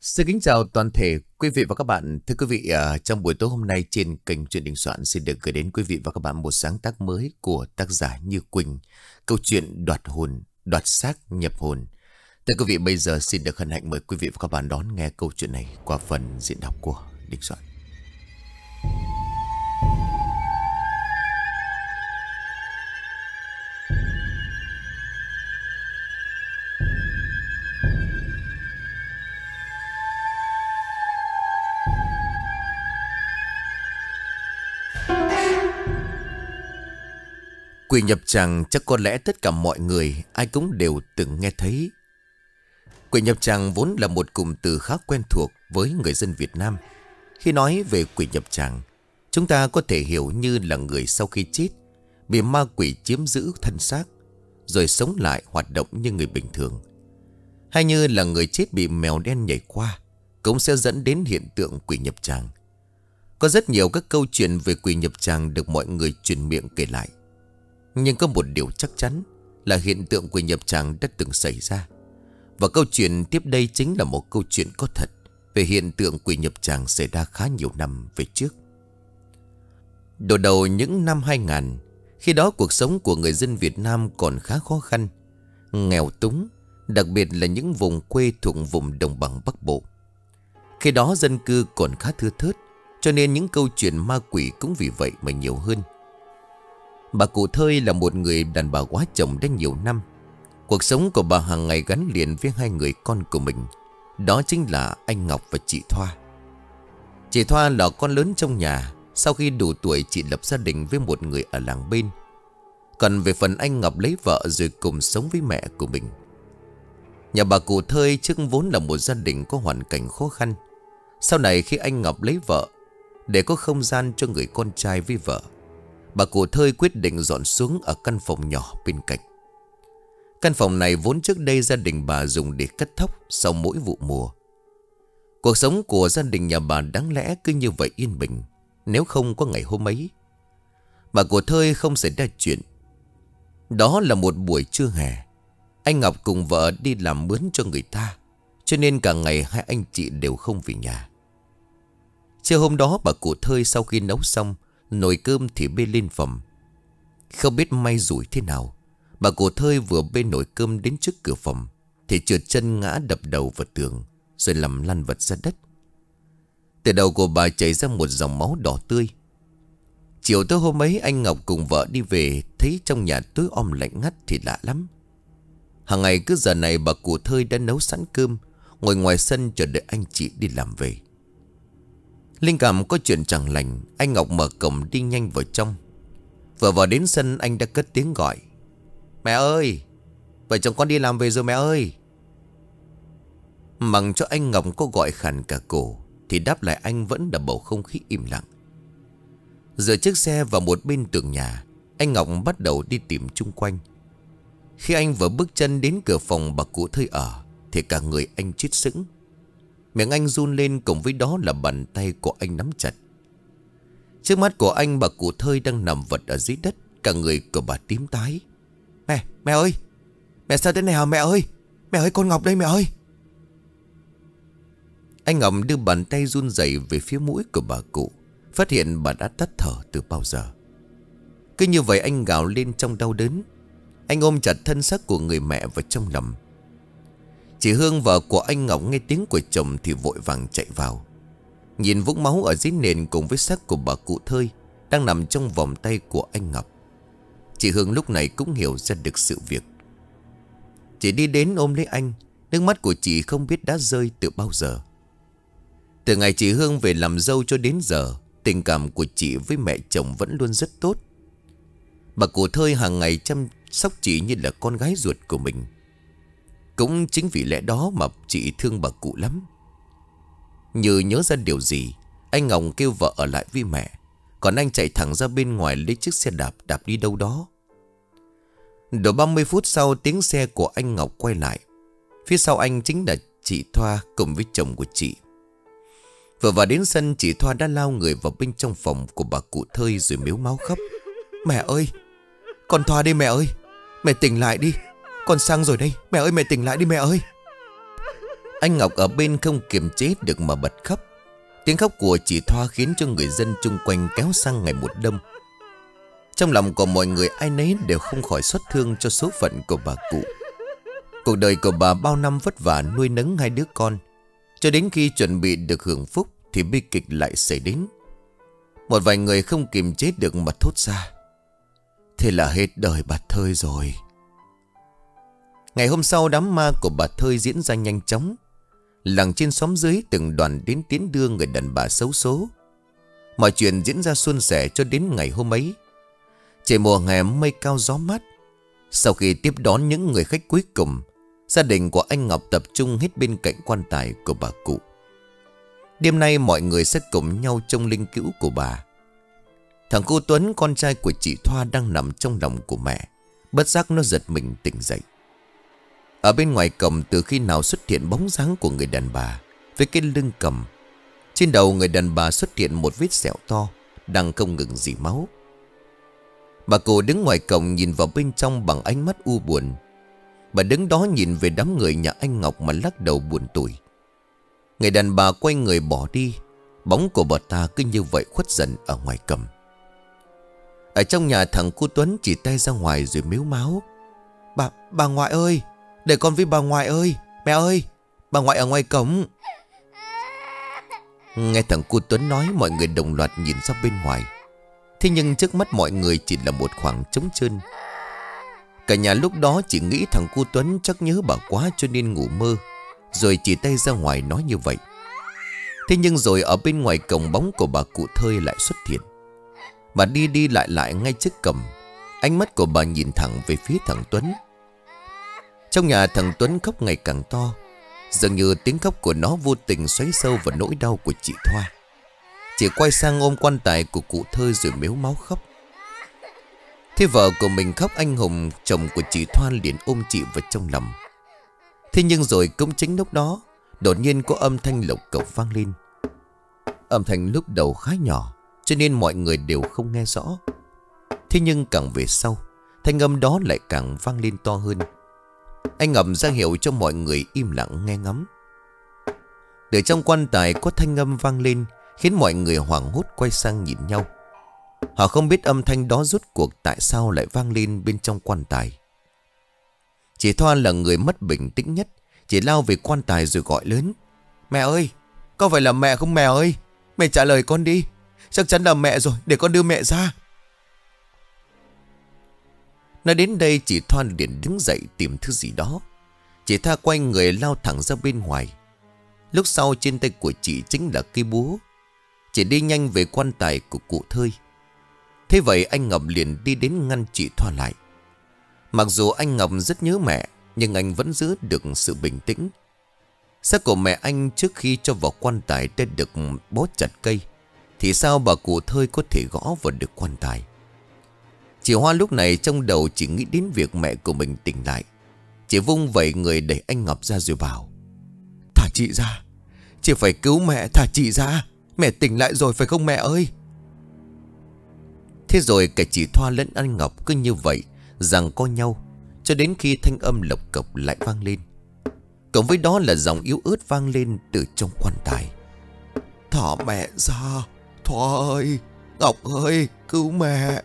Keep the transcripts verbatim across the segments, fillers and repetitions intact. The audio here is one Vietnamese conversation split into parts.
Xin kính chào toàn thể quý vị và các bạn. Thưa quý vị, à, trong buổi tối hôm nay trên kênh Truyện Đình Soạn xin được gửi đến quý vị và các bạn một sáng tác mới của tác giả Như Quỳnh, câu chuyện Đoạt Hồn, Đoạt Xác Nhập Hồn. Thưa quý vị, bây giờ xin được hân hạnh mời quý vị và các bạn đón nghe câu chuyện này qua phần diễn đọc của Đình Soạn. Quỷ nhập tràng chắc có lẽ tất cả mọi người ai cũng đều từng nghe thấy. Quỷ nhập tràng vốn là một cụm từ khá quen thuộc với người dân Việt Nam. Khi nói về quỷ nhập tràng, chúng ta có thể hiểu như là người sau khi chết bị ma quỷ chiếm giữ thân xác, rồi sống lại hoạt động như người bình thường. Hay như là người chết bị mèo đen nhảy qua, cũng sẽ dẫn đến hiện tượng quỷ nhập tràng. Có rất nhiều các câu chuyện về quỷ nhập tràng được mọi người truyền miệng kể lại. Nhưng có một điều chắc chắn là hiện tượng quỷ nhập tràng đã từng xảy ra. Và câu chuyện tiếp đây chính là một câu chuyện có thật về hiện tượng quỷ nhập tràng xảy ra khá nhiều năm về trước. Đầu đầu những năm hai nghìn, khi đó cuộc sống của người dân Việt Nam còn khá khó khăn, nghèo túng, đặc biệt là những vùng quê thuộc vùng đồng bằng Bắc Bộ. Khi đó dân cư còn khá thưa thớt, cho nên những câu chuyện ma quỷ cũng vì vậy mà nhiều hơn. Bà cụ Thơi là một người đàn bà quá chồng đã nhiều năm. Cuộc sống của bà hàng ngày gắn liền với hai người con của mình. Đó chính là anh Ngọc và chị Thoa. Chị Thoa là con lớn trong nhà. Sau khi đủ tuổi chị lập gia đình với một người ở làng bên. Còn về phần anh Ngọc lấy vợ rồi cùng sống với mẹ của mình. Nhà bà cụ Thơi trước vốn là một gia đình có hoàn cảnh khó khăn. Sau này khi anh Ngọc lấy vợ, để có không gian cho người con trai với vợ, bà cụ Thơi quyết định dọn xuống ở căn phòng nhỏ bên cạnh. Căn phòng này vốn trước đây gia đình bà dùng để cắt thóc sau mỗi vụ mùa. Cuộc sống của gia đình nhà bà đáng lẽ cứ như vậy yên bình, nếu không có ngày hôm ấy. Bà cụ Thơi không xảy ra chuyện. Đó là một buổi trưa hè. Anh Ngọc cùng vợ đi làm mướn cho người ta, cho nên cả ngày hai anh chị đều không về nhà. Trưa hôm đó bà cụ Thơi sau khi nấu xong nồi cơm thì bê lên phòng. Không biết may rủi thế nào, bà cụ Thơi vừa bê nồi cơm đến trước cửa phòng thì trượt chân ngã đập đầu vào tường, rồi nằm lăn vật ra đất. Từ đầu của bà chảy ra một dòng máu đỏ tươi. Chiều tới hôm ấy anh Ngọc cùng vợ đi về, thấy trong nhà tối om lạnh ngắt thì lạ lắm. Hàng ngày cứ giờ này bà cụ Thơi đã nấu sẵn cơm, ngồi ngoài sân chờ đợi anh chị đi làm về. Linh cảm có chuyện chẳng lành, anh Ngọc mở cổng đi nhanh vào trong. Vừa vào đến sân anh đã cất tiếng gọi: "Mẹ ơi, vợ chồng con đi làm về rồi mẹ ơi." Mặc cho anh Ngọc có gọi khàn cả cổ thì đáp lại anh vẫn là bầu không khí im lặng. Dựa chiếc xe vào một bên tường nhà, anh Ngọc bắt đầu đi tìm chung quanh. Khi anh vừa bước chân đến cửa phòng bà cụ Thơi ở thì cả người anh chết sững. Miệng anh run lên, cùng với đó là bàn tay của anh nắm chặt. Trước mắt của anh bà cụ Thơi đang nằm vật ở dưới đất, cả người của bà tím tái. Mẹ, mẹ ơi, mẹ sao thế này hả mẹ ơi? Mẹ ơi, con Ngọc đây mẹ ơi. Anh Ngọc đưa bàn tay run rẩy về phía mũi của bà cụ, phát hiện bà đã tắt thở từ bao giờ. Cứ như vậy anh gào lên trong đau đớn. Anh ôm chặt thân xác của người mẹ vào trong lòng. Chị Hương vợ của anh Ngọc nghe tiếng của chồng thì vội vàng chạy vào. Nhìn vũng máu ở dưới nền cùng với xác của bà cụ Thơi đang nằm trong vòng tay của anh Ngọc, chị Hương lúc này cũng hiểu ra được sự việc. Chị đi đến ôm lấy anh, nước mắt của chị không biết đã rơi từ bao giờ. Từ ngày chị Hương về làm dâu cho đến giờ, tình cảm của chị với mẹ chồng vẫn luôn rất tốt. Bà cụ Thơi hàng ngày chăm sóc chị như là con gái ruột của mình. Cũng chính vì lẽ đó mà chị thương bà cụ lắm. Như nhớ ra điều gì, anh Ngọc kêu vợ ở lại với mẹ, còn anh chạy thẳng ra bên ngoài lấy chiếc xe đạp đạp đi đâu đó. Độ ba mươi phút sau, tiếng xe của anh Ngọc quay lại. Phía sau anh chính là chị Thoa cùng với chồng của chị. Vừa vào đến sân, chị Thoa đã lao người vào bên trong phòng của bà cụ Thơi rồi mếu máo khóc. Mẹ ơi, con Thoa đây mẹ ơi, mẹ tỉnh lại đi, con sang rồi đây, mẹ ơi mẹ tỉnh lại đi mẹ ơi. Anh Ngọc ở bên không kiềm chế được mà bật khóc. Tiếng khóc của chị Thoa khiến cho người dân chung quanh kéo sang ngày một đông. Trong lòng của mọi người ai nấy đều không khỏi xót thương cho số phận của bà cụ. Cuộc đời của bà bao năm vất vả nuôi nấng hai đứa con, cho đến khi chuẩn bị được hưởng phúc thì bi kịch lại xảy đến. Một vài người không kiềm chế được mà thốt ra: thế là hết đời bà Thơi rồi. Ngày hôm sau, đám ma của bà Thơi diễn ra nhanh chóng. Làng trên xóm dưới từng đoàn đến tiến đưa người đàn bà xấu số. Mọi chuyện diễn ra suôn sẻ cho đến ngày hôm ấy. Trời mùa hè mây cao gió mát. Sau khi tiếp đón những người khách cuối cùng, gia đình của anh Ngọc tập trung hết bên cạnh quan tài của bà cụ. Đêm nay mọi người sẽ cùng nhau trông linh cữu của bà. Thằng cu Tuấn, con trai của chị Thoa, đang nằm trong lòng của mẹ. Bất giác nó giật mình tỉnh dậy. Ở bên ngoài cổng từ khi nào xuất hiện bóng dáng của người đàn bà với cái lưng cầm. Trên đầu người đàn bà xuất hiện một vết sẹo to, đang không ngừng rỉ máu. Bà cụ đứng ngoài cổng nhìn vào bên trong bằng ánh mắt u buồn. Bà đứng đó nhìn về đám người nhà anh Ngọc mà lắc đầu buồn tủi. Người đàn bà quay người bỏ đi. Bóng của bà ta cứ như vậy khuất dần ở ngoài cổng. Ở trong nhà, thằng cu Tuấn chỉ tay ra ngoài rồi mếu máo: Bà, bà ngoại ơi, để con với bà ngoại ơi. Mẹ ơi, bà ngoại ở ngoài cổng. Nghe thằng cu Tuấn nói, mọi người đồng loạt nhìn ra bên ngoài. Thế nhưng trước mắt mọi người chỉ là một khoảng trống trơn. Cả nhà lúc đó chỉ nghĩ thằng cu Tuấn chắc nhớ bà quá cho nên ngủ mơ, rồi chỉ tay ra ngoài nói như vậy. Thế nhưng rồi ở bên ngoài cổng, bóng của bà cụ Thơi lại xuất hiện. Bà đi đi lại lại ngay trước cổng. Ánh mắt của bà nhìn thẳng về phía thằng Tuấn. Trong nhà, thằng Tuấn khóc ngày càng to. Dường như tiếng khóc của nó vô tình xoáy sâu vào nỗi đau của chị Thoa. Chị quay sang ôm quan tài của cụ Thơi rồi mếu máu khóc. Thế vợ của mình khóc, anh Hùng, chồng của chị Thoa, liền ôm chị vào trong lòng. Thế nhưng rồi cũng chính lúc đó, đột nhiên có âm thanh lộc cộc vang lên. Âm thanh lúc đầu khá nhỏ, cho nên mọi người đều không nghe rõ. Thế nhưng càng về sau, thanh âm đó lại càng vang lên to hơn. Anh Ngọc ra hiệu cho mọi người im lặng nghe ngắm. Từ trong quan tài có thanh âm vang lên, khiến mọi người hoảng hốt quay sang nhìn nhau. Họ không biết âm thanh đó rốt cuộc tại sao lại vang lên bên trong quan tài. Chị Thoa là người mất bình tĩnh nhất. Chị lao về quan tài rồi gọi lớn: Mẹ ơi, có phải là mẹ không mẹ ơi? Mẹ trả lời con đi. Chắc chắn là mẹ rồi, để con đưa mẹ ra. Nói đến đây, chị Thoa liền đứng dậy tìm thứ gì đó. Chị Thoa quay người lao thẳng ra bên ngoài. Lúc sau trên tay của chị chính là cây búa. Chị đi nhanh về quan tài của cụ Thơi. Thế vậy anh Ngọc liền đi đến ngăn chị Thoa lại. Mặc dù anh Ngọc rất nhớ mẹ, nhưng anh vẫn giữ được sự bình tĩnh. Xác của mẹ anh trước khi cho vào quan tài đã được bó chặt cây, thì sao bà cụ Thơi có thể gõ vào được quan tài? Chị Hoa lúc này trong đầu chỉ nghĩ đến việc mẹ của mình tỉnh lại. Chị vung vẩy người đẩy anh Ngọc ra rồi bảo: Thả chị ra, chị phải cứu mẹ, thả chị ra. Mẹ tỉnh lại rồi phải không mẹ ơi? Thế rồi cả chị Thoa lẫn anh Ngọc cứ như vậy giằng co nhau, cho đến khi thanh âm lộc cộc lại vang lên. Cộng với đó là giọng yếu ớt vang lên từ trong quan tài: Thả mẹ ra, Thoa ơi, Ngọc ơi, cứu mẹ.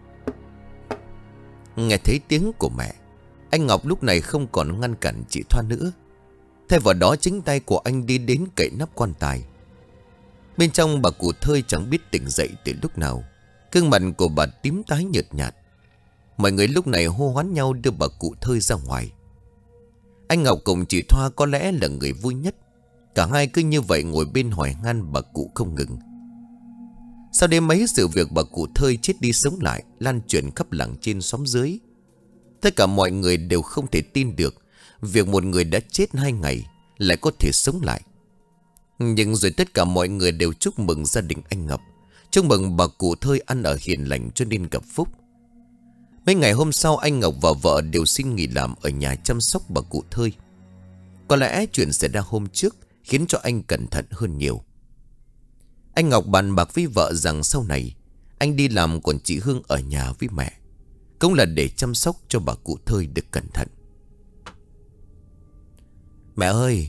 Nghe thấy tiếng của mẹ, anh Ngọc lúc này không còn ngăn cản chị Thoa nữa. Thay vào đó, chính tay của anh đi đến cậy nắp quan tài. Bên trong, bà cụ Thơi chẳng biết tỉnh dậy từ lúc nào. Gương mặt của bà tím tái nhợt nhạt. Mọi người lúc này hô hoán nhau đưa bà cụ Thơi ra ngoài. Anh Ngọc cùng chị Thoa có lẽ là người vui nhất. Cả hai cứ như vậy ngồi bên hỏi han bà cụ không ngừng. Sau đêm mấy, sự việc bà cụ Thơi chết đi sống lại lan truyền khắp làng trên xóm dưới. Tất cả mọi người đều không thể tin được việc một người đã chết hai ngày lại có thể sống lại. Nhưng rồi tất cả mọi người đều chúc mừng gia đình anh Ngọc, chúc mừng bà cụ Thơi ăn ở hiền lành cho nên gặp phúc. Mấy ngày hôm sau, anh Ngọc và vợ đều xin nghỉ làm ở nhà chăm sóc bà cụ Thơi. Có lẽ chuyện xảy ra hôm trước khiến cho anh cẩn thận hơn nhiều. Anh Ngọc bàn bạc với vợ rằng sau này anh đi làm còn chị Hương ở nhà với mẹ, cũng là để chăm sóc cho bà cụ Thơi được cẩn thận. Mẹ ơi,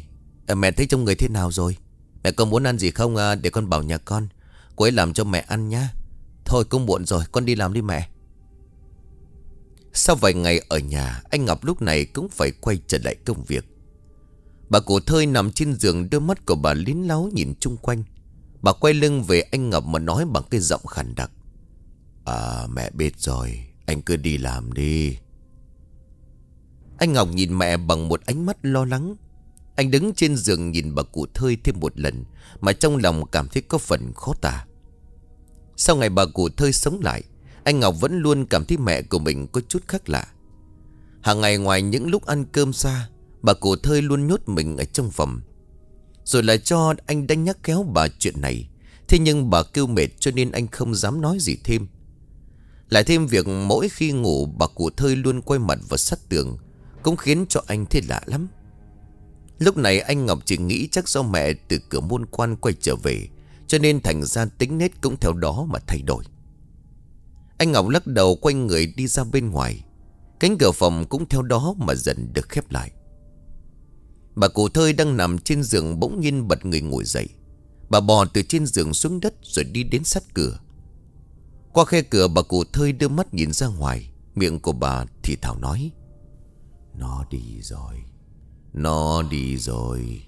À, mẹ thấy trong người thế nào rồi? Mẹ có muốn ăn gì không à, để con bảo nhà con. Cô ấy làm cho mẹ ăn nhá. Thôi cũng muộn rồi, con đi làm đi mẹ. Sau vài ngày ở nhà, anh Ngọc lúc này cũng phải quay trở lại công việc. Bà cụ Thơi nằm trên giường, đôi mắt của bà lín láo nhìn chung quanh. Bà quay lưng về anh Ngọc mà nói bằng cái giọng khàn đặc. À, mẹ biết rồi, anh cứ đi làm đi. Anh Ngọc nhìn mẹ bằng một ánh mắt lo lắng. Anh đứng trên giường nhìn bà cụ Thơi thêm một lần, mà trong lòng cảm thấy có phần khó tả. Sau ngày bà cụ Thơi sống lại, anh Ngọc vẫn luôn cảm thấy mẹ của mình có chút khác lạ. Hàng ngày ngoài những lúc ăn cơm xa, bà cụ Thơi luôn nhốt mình ở trong phòng. Rồi lại cho anh đánh nhắc khéo bà chuyện này. Thế nhưng bà kêu mệt cho nên anh không dám nói gì thêm. Lại thêm việc mỗi khi ngủ bà cụ Thơi luôn quay mặt vào sát tường, cũng khiến cho anh thấy lạ lắm. Lúc này anh Ngọc chỉ nghĩ chắc do mẹ từ cửa môn quan quay trở về, cho nên thành ra tính nết cũng theo đó mà thay đổi. Anh Ngọc lắc đầu quay người đi ra bên ngoài. Cánh cửa phòng cũng theo đó mà dần được khép lại. Bà cụ Thơi đang nằm trên giường bỗng nhiên bật người ngồi dậy. Bà bò từ trên giường xuống đất rồi đi đến sát cửa. Qua khe cửa bà cụ Thơi đưa mắt nhìn ra ngoài. Miệng của bà thì thào nói: Nó đi rồi, nó đi rồi.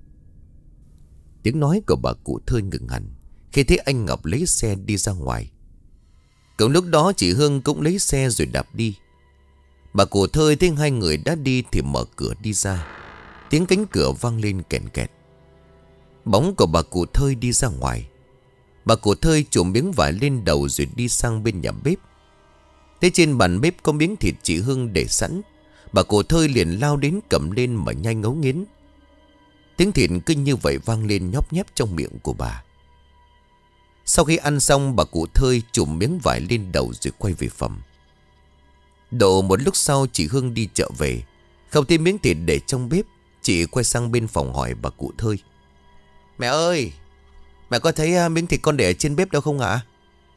Tiếng nói của bà cụ Thơi ngừng hẳn khi thấy anh Ngọc lấy xe đi ra ngoài. Cùng lúc đó chị Hương cũng lấy xe rồi đạp đi. Bà cụ Thơi thấy hai người đã đi thì mở cửa đi ra. Tiếng cánh cửa vang lên kèn kẹt. Bóng của bà cụ Thơi đi ra ngoài. Bà cụ Thơi trùm miếng vải lên đầu rồi đi sang bên nhà bếp. Thế trên bàn bếp có miếng thịt chị Hương để sẵn. Bà cụ Thơi liền lao đến cầm lên mà nhai ngấu nghiến. Tiếng thịt cứ như vậy vang lên nhóp nhép trong miệng của bà. Sau khi ăn xong bà cụ Thơi trùm miếng vải lên đầu rồi quay về phòng. Độ một lúc sau chị Hương đi chợ về, không thấy miếng thịt để trong bếp. Chị quay sang bên phòng hỏi bà cụ Thơi: Mẹ ơi, mẹ có thấy miếng thịt con để ở trên bếp đâu không ạ?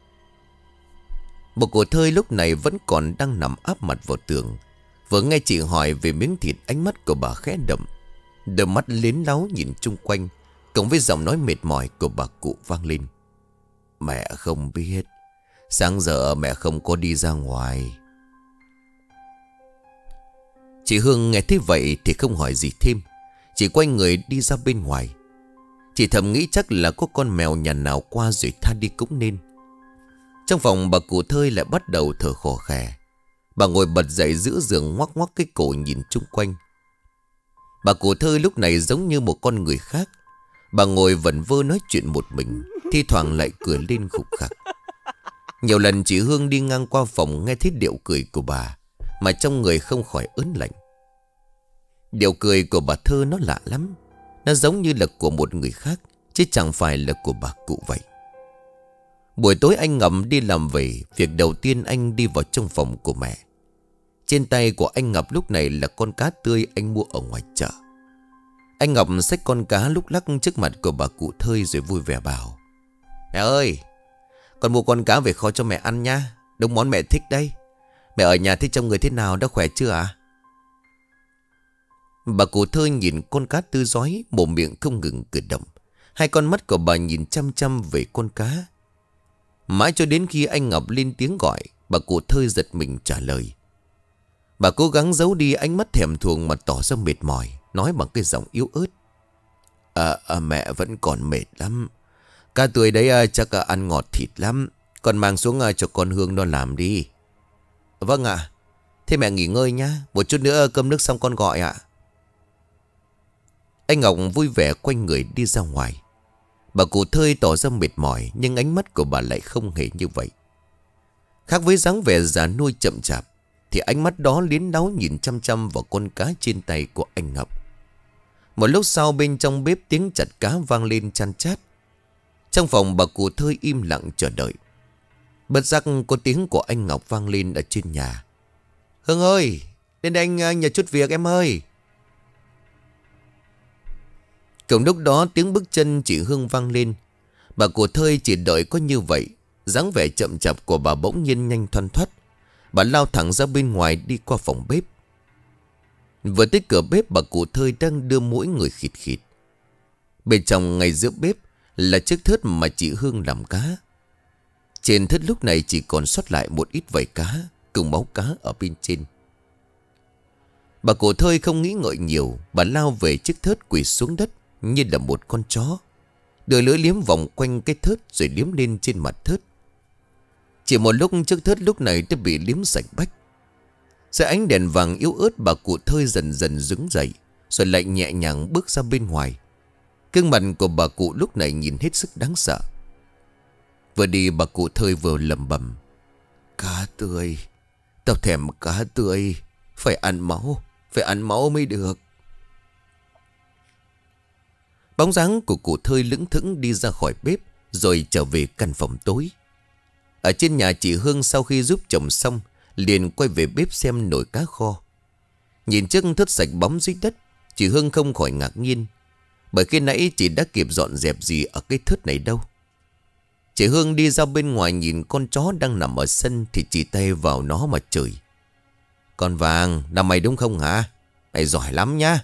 Bà cụ Thơi lúc này vẫn còn đang nằm áp mặt vào tường. Vừa nghe chị hỏi về miếng thịt, ánh mắt của bà khẽ đậm, đôi mắt liến láo nhìn chung quanh, cộng với giọng nói mệt mỏi của bà cụ vang lên: Mẹ không biết, sáng giờ mẹ không có đi ra ngoài. Chị Hương nghe thế vậy thì không hỏi gì thêm, chỉ quay người đi ra bên ngoài. Chị thầm nghĩ chắc là có con mèo nhà nào qua rồi tha đi cũng nên. Trong phòng bà cụ Thơi lại bắt đầu thở khò khè. Bà ngồi bật dậy giữa giường ngoắc ngoắc cái cổ nhìn chung quanh. Bà cụ Thơi lúc này giống như một con người khác. Bà ngồi vẩn vơ nói chuyện một mình, thi thoảng lại cười lên khục khặc. Nhiều lần chị Hương đi ngang qua phòng nghe thấy điệu cười của bà, mà trong người không khỏi ớn lạnh. Điệu cười của bà Thơ nó lạ lắm. Nó giống như là của một người khác, chứ chẳng phải là của bà cụ vậy. Buổi tối anh Ngọc đi làm về, việc đầu tiên anh đi vào trong phòng của mẹ. Trên tay của anh Ngọc lúc này là con cá tươi anh mua ở ngoài chợ. Anh Ngọc xách con cá lúc lắc trước mặt của bà cụ Thơi rồi vui vẻ bảo: Mẹ ơi, con mua con cá về kho cho mẹ ăn nha. Đúng món mẹ thích đây. Mẹ ở nhà thấy trong người thế nào, đã khỏe chưa ạ? Bà cụ Thơi nhìn con cá tươi rói, mồm miệng không ngừng cử động. Hai con mắt của bà nhìn chăm chăm về con cá. Mãi cho đến khi anh Ngọc lên tiếng gọi, bà cụ Thơi giật mình trả lời. Bà cố gắng giấu đi ánh mắt thèm thuồng mà tỏ ra mệt mỏi, nói bằng cái giọng yếu ớt: À, à mẹ vẫn còn mệt lắm. Cá tươi đấy à, chắc à, ăn ngọt thịt lắm. Con mang xuống à, cho con Hương nó làm đi. Vâng ạ. À, thế mẹ nghỉ ngơi nhá. Một chút nữa cơm nước xong con gọi ạ. À. Anh Ngọc vui vẻ quay người đi ra ngoài. Bà cụ Thơi tỏ ra mệt mỏi, nhưng ánh mắt của bà lại không hề như vậy. Khác với dáng vẻ già nuôi chậm chạp, thì ánh mắt đó liến đáo nhìn chăm chăm vào con cá trên tay của anh Ngọc. Một lúc sau bên trong bếp tiếng chặt cá vang lên chan chát. Trong phòng bà cụ Thơi im lặng chờ đợi. Bất giác có tiếng của anh Ngọc vang lên ở trên nhà: Hương ơi, lên đây anh nhờ chút việc em ơi. Cùng lúc đó tiếng bước chân chị Hương vang lên. Bà cụ Thơi chỉ đợi có như vậy, dáng vẻ chậm chạp của bà bỗng nhiên nhanh thoăn thoắt. Bà lao thẳng ra bên ngoài đi qua phòng bếp. Vừa tới cửa bếp bà cụ Thơi đang đưa mũi người khịt khịt. Bên trong ngay giữa bếp là chiếc thớt mà chị Hương làm cá. Trên thớt lúc này chỉ còn sót lại một ít vảy cá cùng máu cá ở bên trên. Bà cụ Thơi không nghĩ ngợi nhiều, bà lao về chiếc thớt quỳ xuống đất như là một con chó, đưa lưỡi liếm vòng quanh cái thớt rồi liếm lên trên mặt thớt. Chỉ một lúc chiếc thớt lúc này đã bị liếm sạch bách. Dưới ánh đèn vàng yếu ớt, bà cụ Thơi dần dần đứng dậy, rồi lại nhẹ nhàng bước ra bên ngoài. Gương mặt của bà cụ lúc này nhìn hết sức đáng sợ. Vừa đi bà cụ Thơi vừa lẩm bẩm: cá tươi, tao thèm cá tươi, phải ăn máu, phải ăn máu mới được. Bóng dáng của cụ Thơi lững thững đi ra khỏi bếp, rồi trở về căn phòng tối. Ở trên nhà, chị Hương sau khi giúp chồng xong liền quay về bếp xem nồi cá kho. Nhìn chiếc thớt sạch bóng dưới đất, chị Hương không khỏi ngạc nhiên, bởi khi nãy chị đã kịp dọn dẹp gì ở cái thớt này đâu. Chị Hương đi ra bên ngoài nhìn con chó đang nằm ở sân thì chỉ tay vào nó mà chửi: con Vàng, là mày đúng không hả? Mày giỏi lắm nhá.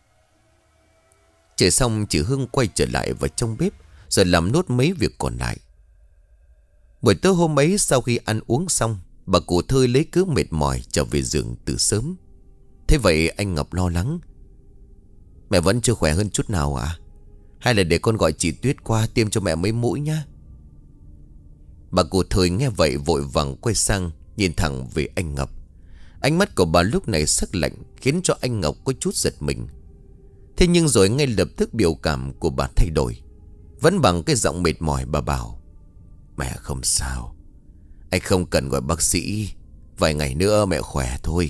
Chửi xong, chị Hương quay trở lại vào trong bếp rồi làm nốt mấy việc còn lại. Buổi tối hôm ấy, sau khi ăn uống xong, bà cụ Thơi lấy cớ mệt mỏi trở về giường từ sớm. Thế vậy anh Ngọc lo lắng: mẹ vẫn chưa khỏe hơn chút nào à? Hay là để con gọi chị Tuyết qua tiêm cho mẹ mấy mũi nhá? Bà cụ Thơi nghe vậy vội vàng quay sang nhìn thẳng về anh Ngọc. Ánh mắt của bà lúc này sắc lạnh khiến cho anh Ngọc có chút giật mình. Thế nhưng rồi ngay lập tức biểu cảm của bà thay đổi. Vẫn bằng cái giọng mệt mỏi bà bảo: mẹ không sao, anh không cần gọi bác sĩ, vài ngày nữa mẹ khỏe thôi.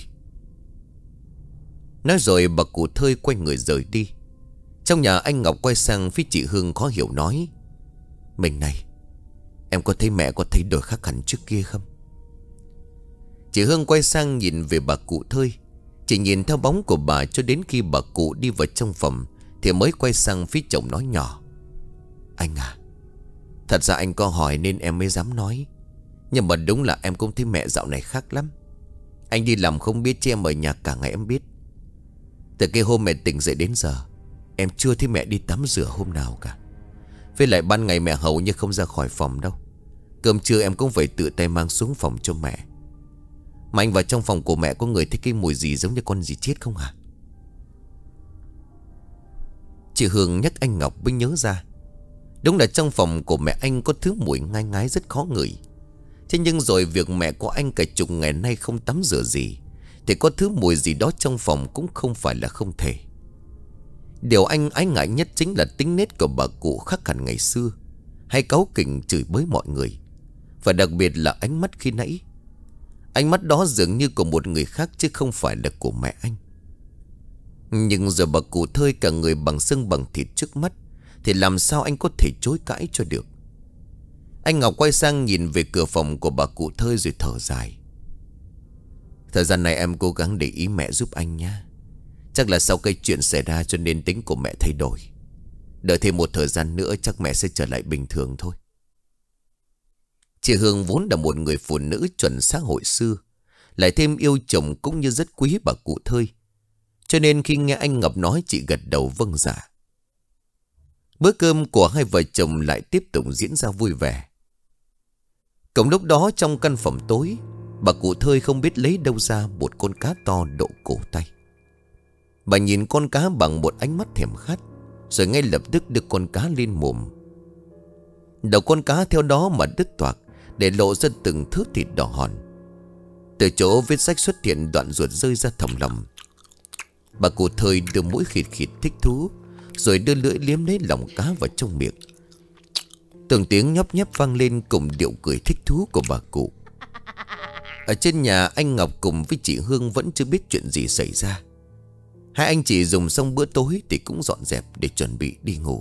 Nói rồi bà cụ Thơi quay người rời đi. Trong nhà, anh Ngọc quay sang phía chị Hương khó hiểu nói: mình này, em có thấy mẹ có thay đổi khác hẳn trước kia không? Chị Hương quay sang nhìn về bà cụ Thơi. Chị nhìn theo bóng của bà cho đến khi bà cụ đi vào trong phòng thì mới quay sang phía chồng nói nhỏ: anh à, thật ra anh có hỏi nên em mới dám nói, nhưng mà đúng là em cũng thấy mẹ dạo này khác lắm. Anh đi làm không biết chứ em ở nhà cả ngày em biết. Từ cái hôm mẹ tỉnh dậy đến giờ, em chưa thấy mẹ đi tắm rửa hôm nào cả. Với lại ban ngày mẹ hầu như không ra khỏi phòng đâu. Cơm trưa em cũng phải tự tay mang xuống phòng cho mẹ. Mà anh vào trong phòng của mẹ có người thấy cái mùi gì giống như con gì chết không hả? Chị Hương nhắc anh Ngọc mới nhớ ra. Đúng là trong phòng của mẹ anh có thứ mùi ngai ngái rất khó ngửi. Thế nhưng rồi việc mẹ của anh cả chục ngày nay không tắm rửa gì thì có thứ mùi gì đó trong phòng cũng không phải là không thể. Điều anh ái ngại nhất chính là tính nết của bà cụ khác hẳn ngày xưa, hay cáu kỉnh chửi bới mọi người. Và đặc biệt là ánh mắt khi nãy. Ánh mắt đó dường như của một người khác chứ không phải là của mẹ anh. Nhưng giờ bà cụ Thơi cả người bằng xương bằng thịt trước mắt thì làm sao anh có thể chối cãi cho được. Anh Ngọc quay sang nhìn về cửa phòng của bà cụ Thơi rồi thở dài: thời gian này em cố gắng để ý mẹ giúp anh nhé. Chắc là sau cái chuyện xảy ra cho nên tính của mẹ thay đổi. Đợi thêm một thời gian nữa chắc mẹ sẽ trở lại bình thường thôi. Chị Hương vốn là một người phụ nữ chuẩn xã hội xưa, lại thêm yêu chồng cũng như rất quý bà cụ Thơi, cho nên khi nghe anh Ngọc nói, chị gật đầu vâng dạ. Bữa cơm của hai vợ chồng lại tiếp tục diễn ra vui vẻ. Cùng lúc đó trong căn phòng tối, bà cụ Thơi không biết lấy đâu ra một con cá to độ cổ tay. Bà nhìn con cá bằng một ánh mắt thèm khát, rồi ngay lập tức đưa con cá lên mồm. Đầu con cá theo đó mà đứt toạc, để lộ ra từng thớ thịt đỏ hòn. Từ chỗ vết rách xuất hiện đoạn ruột rơi ra thòng lòng. Bà cụ Thơi đưa mũi khịt khịt thích thú, rồi đưa lưỡi liếm lấy lòng cá vào trong miệng. Từng tiếng nhóp nhép vang lên cùng điệu cười thích thú của bà cụ. Ở trên nhà, anh Ngọc cùng với chị Hương vẫn chưa biết chuyện gì xảy ra. Hai anh chị dùng xong bữa tối thì cũng dọn dẹp để chuẩn bị đi ngủ.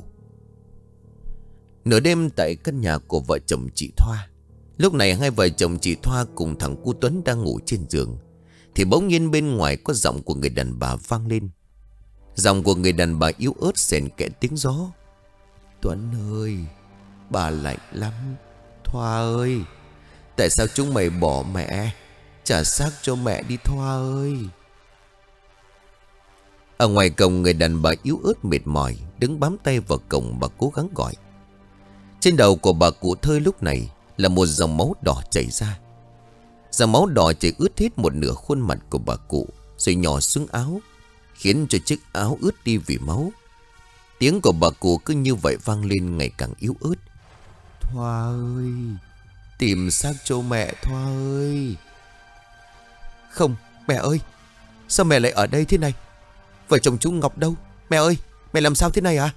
Nửa đêm tại căn nhà của vợ chồng chị Thoa, lúc này hai vợ chồng chị Thoa cùng thằng cu Tuấn đang ngủ trên giường, thì bỗng nhiên bên ngoài có giọng của người đàn bà vang lên. Giọng của người đàn bà yếu ớt xen kẽ tiếng gió: Tuấn ơi, bà lạnh lắm. Thoa ơi, tại sao chúng mày bỏ mẹ, trả xác cho mẹ đi Thoa ơi. Ở ngoài cổng, người đàn bà yếu ớt mệt mỏi đứng bám tay vào cổng và cố gắng gọi. Trên đầu của bà cụ Thơi lúc này là một dòng máu đỏ chảy ra. Dòng máu đỏ chảy ướt hết một nửa khuôn mặt của bà cụ, rồi nhỏ xuống áo, khiến cho chiếc áo ướt đi vì máu. Tiếng của bà cụ cứ như vậy vang lên ngày càng yếu ớt. Thoa ơi, tìm xác cho mẹ Thoa ơi. Không, mẹ ơi, sao mẹ lại ở đây thế này? Vợ chồng chú Ngọc đâu? Mẹ ơi, mẹ làm sao thế này à?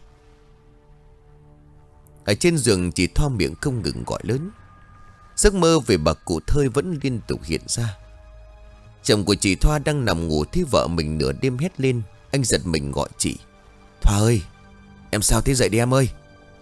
Ở trên giường, chị Thoa miệng không ngừng gọi lớn. Giấc mơ về bà cụ Thơi vẫn liên tục hiện ra. Chồng của chị Thoa đang nằm ngủ thấy vợ mình nửa đêm hét lên. Anh giật mình gọi chị. Thoa ơi, em sao thế, dậy đi em ơi.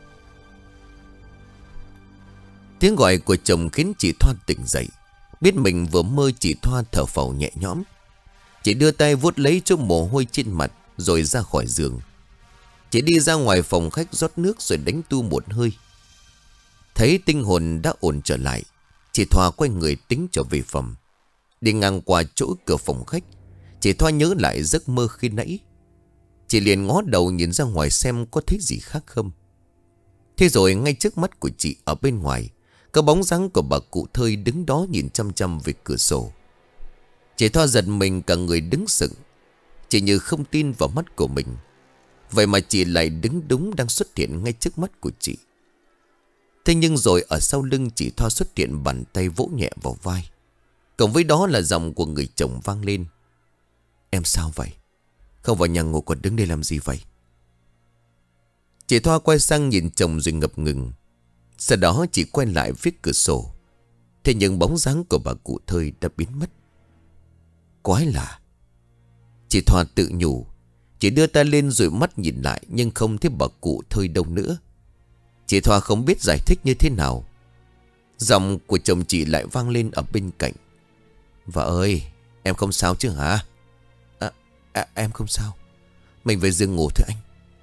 Tiếng gọi của chồng khiến chị Thoa tỉnh dậy. Biết mình vừa mơ, chị Thoa thở phào nhẹ nhõm. Chị đưa tay vuốt lấy chỗ mồ hôi trên mặt, rồi ra khỏi giường. Chị đi ra ngoài phòng khách rót nước rồi đánh tu một hơi. Thấy tinh hồn đã ổn trở lại, chị Thoa quay người tính trở về phòng. Đi ngang qua chỗ cửa phòng khách, chị Thoa nhớ lại giấc mơ khi nãy. Chị liền ngó đầu nhìn ra ngoài xem có thấy gì khác không. Thế rồi ngay trước mắt của chị ở bên ngoài, có bóng dáng của bà cụ Thơi đứng đó nhìn chăm chăm về cửa sổ. Chị Thoa giật mình cả người đứng sững. Chị như không tin vào mắt của mình. Vậy mà chị lại đứng đúng đang xuất hiện ngay trước mắt của chị. Thế nhưng rồi ở sau lưng chị Thoa xuất hiện bàn tay vỗ nhẹ vào vai. Cộng với đó là giọng của người chồng vang lên. Em sao vậy? Không vào nhà ngủ còn đứng đây làm gì vậy? Chị Thoa quay sang nhìn chồng rồi ngập ngừng. Sau đó chị quay lại phía cửa sổ. Thế nhưng bóng dáng của bà cụ Thơi đã biến mất. Quái lạ. Chị Thoa tự nhủ. Chị đưa tay lên rồi mắt nhìn lại, nhưng không thấy bà cụ Thơi đâu nữa. Chị Thoa không biết giải thích như thế nào. Giọng của chồng chị lại vang lên ở bên cạnh. Vợ ơi, em không sao chứ hả? À, à, em không sao. Mình về giường ngủ thôi anh.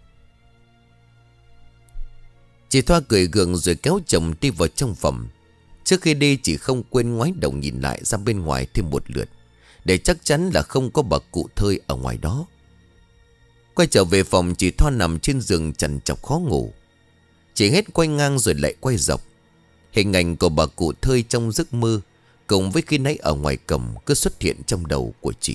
Chị Thoa cười gượng rồi kéo chồng đi vào trong phòng. Trước khi đi, chị không quên ngoái đầu nhìn lại ra bên ngoài thêm một lượt, để chắc chắn là không có bà cụ Thơi ở ngoài đó. Quay trở về phòng, chị Thoa nằm trên giường trằn trọc khó ngủ. Chị hết quay ngang rồi lại quay dọc. Hình ảnh của bà cụ Thơi trong giấc mơ cùng với khi nãy ở ngoài cổng cứ xuất hiện trong đầu của chị.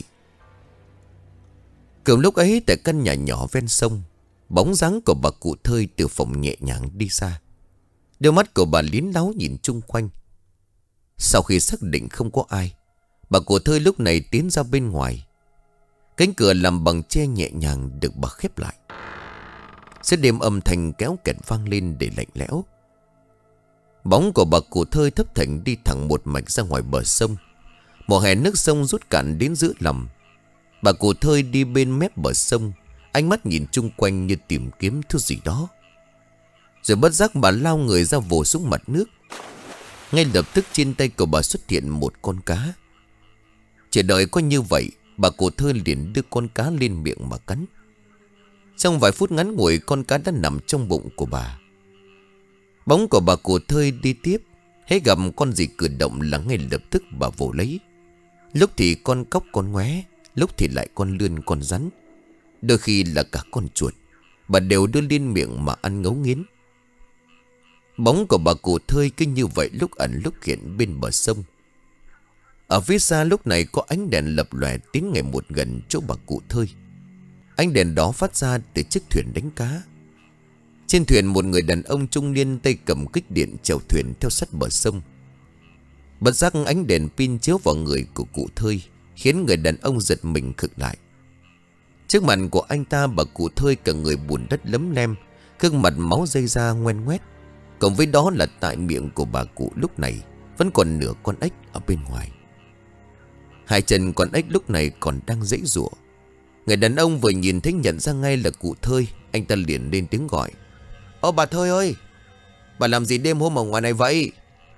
Cùng lúc ấy, tại căn nhà nhỏ ven sông, bóng dáng của bà cụ Thơi từ phòng nhẹ nhàng đi xa. Đôi mắt của bà liến láo nhìn chung quanh. Sau khi xác định không có ai, bà cụ Thơi lúc này tiến ra bên ngoài. Cánh cửa làm bằng tre nhẹ nhàng được bà khép lại. Giữa đêm âm thanh kéo kẹt vang lên để lạnh lẽo. Bóng của bà cụ Thơi thấp thảnh đi thẳng một mạch ra ngoài bờ sông. Mùa hè nước sông rút cạn đến giữa lòng. Bà cụ Thơi đi bên mép bờ sông, ánh mắt nhìn chung quanh như tìm kiếm thứ gì đó. Rồi bất giác bà lao người ra vồ xuống mặt nước. Ngay lập tức trên tay của bà xuất hiện một con cá. Chỉ đợi có như vậy, bà cụ Thơi liền đưa con cá lên miệng mà cắn. Trong vài phút ngắn ngủi, con cá đã nằm trong bụng của bà. Bóng của bà cụ Thơi đi tiếp. Hễ gặp con gì cử động là ngay lập tức bà vồ lấy. Lúc thì con cóc con ngoé, lúc thì lại con lươn con rắn, đôi khi là cả con chuột. Bà đều đưa lên miệng mà ăn ngấu nghiến. Bóng của bà cụ Thơi cứ như vậy lúc ẩn lúc hiện bên bờ sông. Ở phía xa lúc này có ánh đèn lập lòe tiến ngày một gần chỗ bà cụ Thơi. Ánh đèn đó phát ra từ chiếc thuyền đánh cá. Trên thuyền một người đàn ông trung niên tay cầm kích điện chèo thuyền theo sát bờ sông. Bất giác ánh đèn pin chiếu vào người của cụ Thơi, khiến người đàn ông giật mình khựng lại. Trước mặt của anh ta, bà cụ Thơi cả người bùn đất lấm lem, gương mặt máu dây da ngoen ngoét. Cộng với đó là tại miệng của bà cụ lúc này vẫn còn nửa con ếch ở bên ngoài. Hai chân con ếch lúc này còn đang giãy giụa. Người đàn ông vừa nhìn thấy nhận ra ngay là cụ Thơi. Anh ta liền lên tiếng gọi. Ô bà Thơi ơi, bà làm gì đêm hôm ở ngoài này vậy?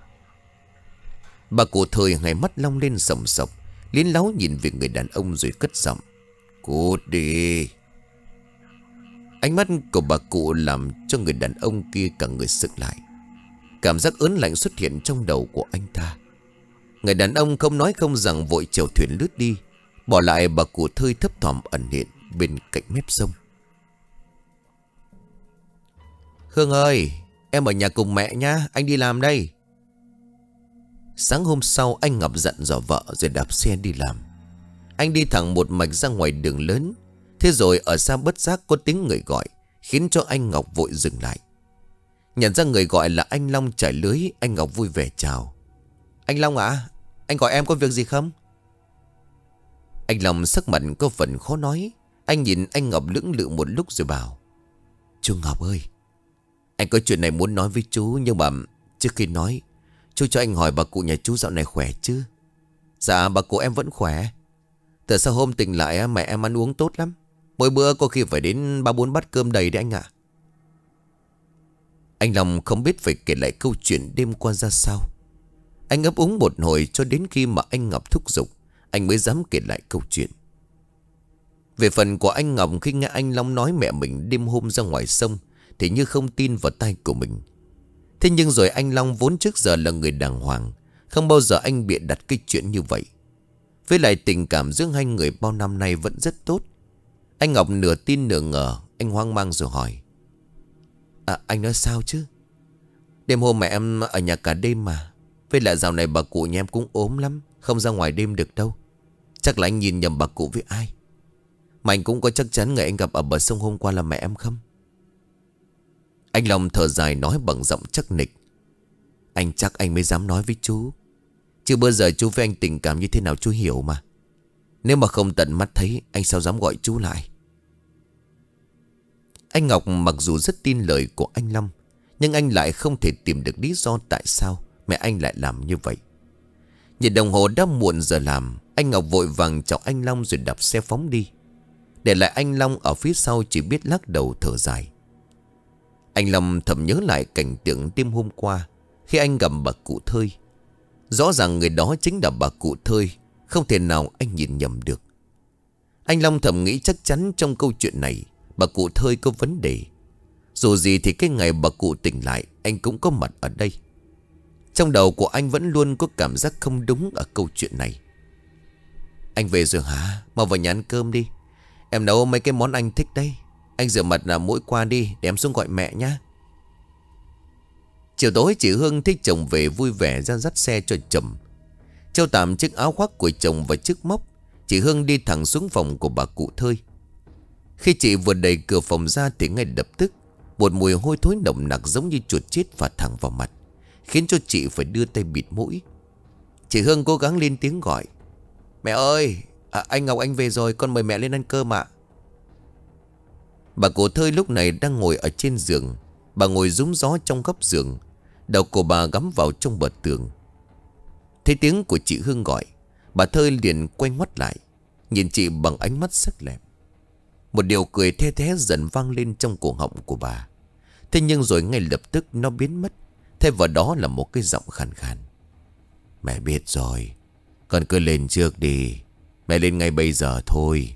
Bà cụ Thơi hai mắt long lên sòng sọc, liến láo nhìn về người đàn ông rồi cất giọng. Cút đi. Ánh mắt của bà cụ làm cho người đàn ông kia cả người sững lại. Cảm giác ớn lạnh xuất hiện trong đầu của anh ta. Người đàn ông không nói không rằng vội chèo thuyền lướt đi, bỏ lại bà cụ Thơi thấp thỏm ẩn hiện bên cạnh mép sông. Hương ơi, em ở nhà cùng mẹ nhá, anh đi làm đây. Sáng hôm sau anh Ngọc dặn dò vợ rồi đạp xe đi làm. Anh đi thẳng một mạch ra ngoài đường lớn. Thế rồi ở xa bất giác có tiếng người gọi, khiến cho anh Ngọc vội dừng lại. Nhận ra người gọi là anh Long trải lưới, anh Ngọc vui vẻ chào. Anh Long ạ, à, anh gọi em có việc gì không? Anh Long sắc mặt có phần khó nói. Anh nhìn anh Ngọc lưỡng lự một lúc rồi bảo: Chú Ngọc ơi, anh có chuyện này muốn nói với chú. Nhưng mà trước khi nói, chú cho anh hỏi bà cụ nhà chú dạo này khỏe chứ? Dạ bà cụ em vẫn khỏe. Từ sau hôm tỉnh lại mẹ em ăn uống tốt lắm. Mỗi bữa có khi phải đến ba bốn bát cơm đầy đấy anh ạ. Anh Long không biết phải kể lại câu chuyện đêm qua ra sao. Anh ấp úng một hồi cho đến khi mà anh Ngọc thúc giục, anh mới dám kể lại câu chuyện. Về phần của anh Ngọc, khi nghe anh Long nói mẹ mình đêm hôm ra ngoài sông thì như không tin vào tai của mình. Thế nhưng rồi anh Long vốn trước giờ là người đàng hoàng, không bao giờ anh bịa đặt cái chuyện như vậy. Với lại tình cảm giữa hai người bao năm nay vẫn rất tốt. Anh Ngọc nửa tin nửa ngờ. Anh hoang mang rồi hỏi: À anh nói sao chứ? Đêm hôm mẹ em ở nhà cả đêm mà. Với lại dạo này bà cụ nhà em cũng ốm lắm, không ra ngoài đêm được đâu. Chắc là anh nhìn nhầm bà cụ với ai. Mà anh cũng có chắc chắn người anh gặp ở bờ sông hôm qua là mẹ em không? Anh Long thở dài nói bằng giọng chắc nịch: Anh chắc anh mới dám nói với chú, chứ bao giờ chú với anh tình cảm như thế nào chú hiểu mà. Nếu mà không tận mắt thấy, anh sao dám gọi chú lại. Anh Ngọc mặc dù rất tin lời của anh Long, nhưng anh lại không thể tìm được lý do tại sao mẹ anh lại làm như vậy. Nhìn đồng hồ đã muộn giờ làm, anh Ngọc vội vàng chào anh Long rồi đạp xe phóng đi. Để lại anh Long ở phía sau chỉ biết lắc đầu thở dài. Anh Long thầm nhớ lại cảnh tượng đêm hôm qua khi anh gặp bà cụ Thơi. Rõ ràng người đó chính là bà cụ Thơi, không thể nào anh nhìn nhầm được. Anh Long thầm nghĩ chắc chắn trong câu chuyện này bà cụ Thơi có vấn đề. Dù gì thì cái ngày bà cụ tỉnh lại, anh cũng có mặt ở đây. Trong đầu của anh vẫn luôn có cảm giác không đúng ở câu chuyện này. Anh về rồi hả? Mau vào nhà ăn cơm đi. Em nấu mấy cái món anh thích đây. Anh rửa mặt là mũi qua đi để em xuống gọi mẹ nhá. Chiều tối chị Hương thấy chồng về vui vẻ ra dắt xe cho chồng. Treo tạm chiếc áo khoác của chồng và chiếc móc, chị Hương đi thẳng xuống phòng của bà cụ Thơi. Khi chị vừa đẩy cửa phòng ra thì ngay lập tức một mùi hôi thối nồng nặc giống như chuột chết phả thẳng vào mặt, khiến cho chị phải đưa tay bịt mũi. Chị Hương cố gắng lên tiếng gọi: Mẹ ơi, à, anh Ngọc anh về rồi, con mời mẹ lên ăn cơm ạ. Bà cụ Thơi lúc này đang ngồi ở trên giường. Bà ngồi rúm gió trong góc giường, đầu của bà gắm vào trong bờ tường. Thấy tiếng của chị Hương gọi, bà Thơi liền quay ngoắt lại, nhìn chị bằng ánh mắt sắc lẹm. Một điều cười the thé dần vang lên trong cổ họng của bà. Thế nhưng rồi ngay lập tức nó biến mất, thay vào đó là một cái giọng khàn khàn: Mẹ biết rồi, con cứ lên trước đi. Mẹ lên ngay bây giờ thôi.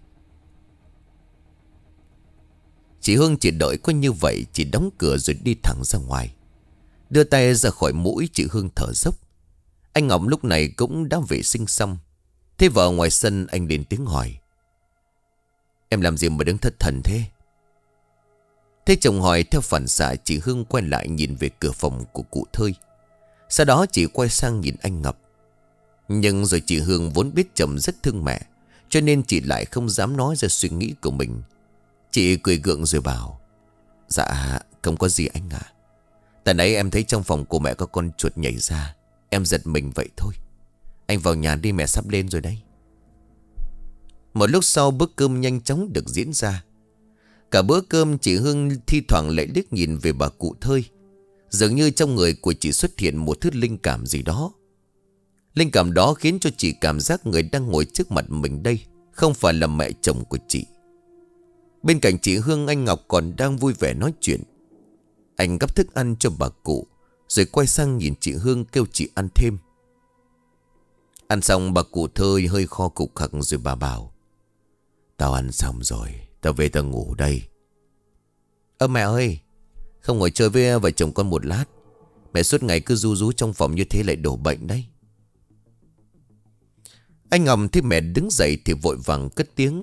Chị Hương chỉ đợi có như vậy, chị đóng cửa rồi đi thẳng ra ngoài. Đưa tay ra khỏi mũi, chị Hương thở dốc. Anh Ngọc lúc này cũng đã vệ sinh xong. Thế vợ ngoài sân, anh lên tiếng hỏi: Em làm gì mà đứng thất thần thế? Thế chồng hỏi, theo phản xạ chị Hương quay lại nhìn về cửa phòng của cụ Thơi. Sau đó chị quay sang nhìn anh Ngọc. Nhưng rồi chị Hương vốn biết chồng rất thương mẹ, cho nên chị lại không dám nói ra suy nghĩ của mình. Chị cười gượng rồi bảo: Dạ không có gì anh ạ. À, tại nãy em thấy trong phòng của mẹ có con chuột nhảy ra, em giật mình vậy thôi. Anh vào nhà đi, mẹ sắp lên rồi đấy. Một lúc sau bữa cơm nhanh chóng được diễn ra. Cả bữa cơm chị Hương thi thoảng lại liếc nhìn về bà cụ Thơi. Dường như trong người của chị xuất hiện một thứ linh cảm gì đó. Linh cảm đó khiến cho chị cảm giác người đang ngồi trước mặt mình đây không phải là mẹ chồng của chị. Bên cạnh chị Hương, anh Ngọc còn đang vui vẻ nói chuyện. Anh gắp thức ăn cho bà cụ, rồi quay sang nhìn chị Hương kêu chị ăn thêm. Ăn xong bà cụ Thơi hơi kho cục khặc rồi bà bảo: Tao ăn xong rồi, tao về tao ngủ đây. Ơ mẹ ơi, không ngồi chơi với vợ chồng con một lát? Mẹ suốt ngày cứ ru rú trong phòng như thế lại đổ bệnh đấy. Anh Ngọc thấy mẹ đứng dậy thì vội vàng cất tiếng: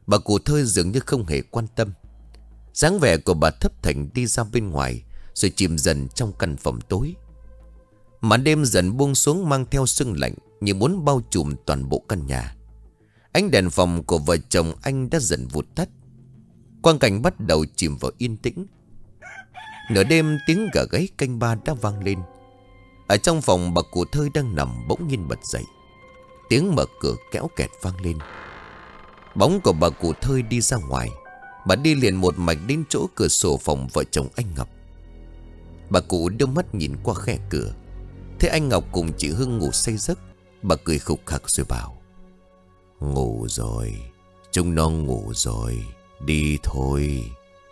Bà cụ Thơi dường như không hề quan tâm. Dáng vẻ của bà thấp thảnh đi ra bên ngoài, rồi chìm dần trong căn phòng tối. Màn đêm dần buông xuống mang theo sương lạnh, như muốn bao trùm toàn bộ căn nhà. Ánh đèn phòng của vợ chồng anh đã dần vụt tắt. Quang cảnh bắt đầu chìm vào yên tĩnh. Nửa đêm tiếng gà gáy canh ba đã vang lên. Ở trong phòng bà cụ Thơi đang nằm bỗng nhiên bật dậy. Tiếng mở cửa kéo kẹt vang lên. Bóng của bà cụ Thơi đi ra ngoài. Bà đi liền một mạch đến chỗ cửa sổ phòng vợ chồng anh Ngọc. Bà cụ đưa mắt nhìn qua khe cửa, thấy anh Ngọc cùng chị Hương ngủ say giấc. Bà cười khục khặc rồi bảo: ngủ rồi, chúng nó ngủ rồi, đi thôi.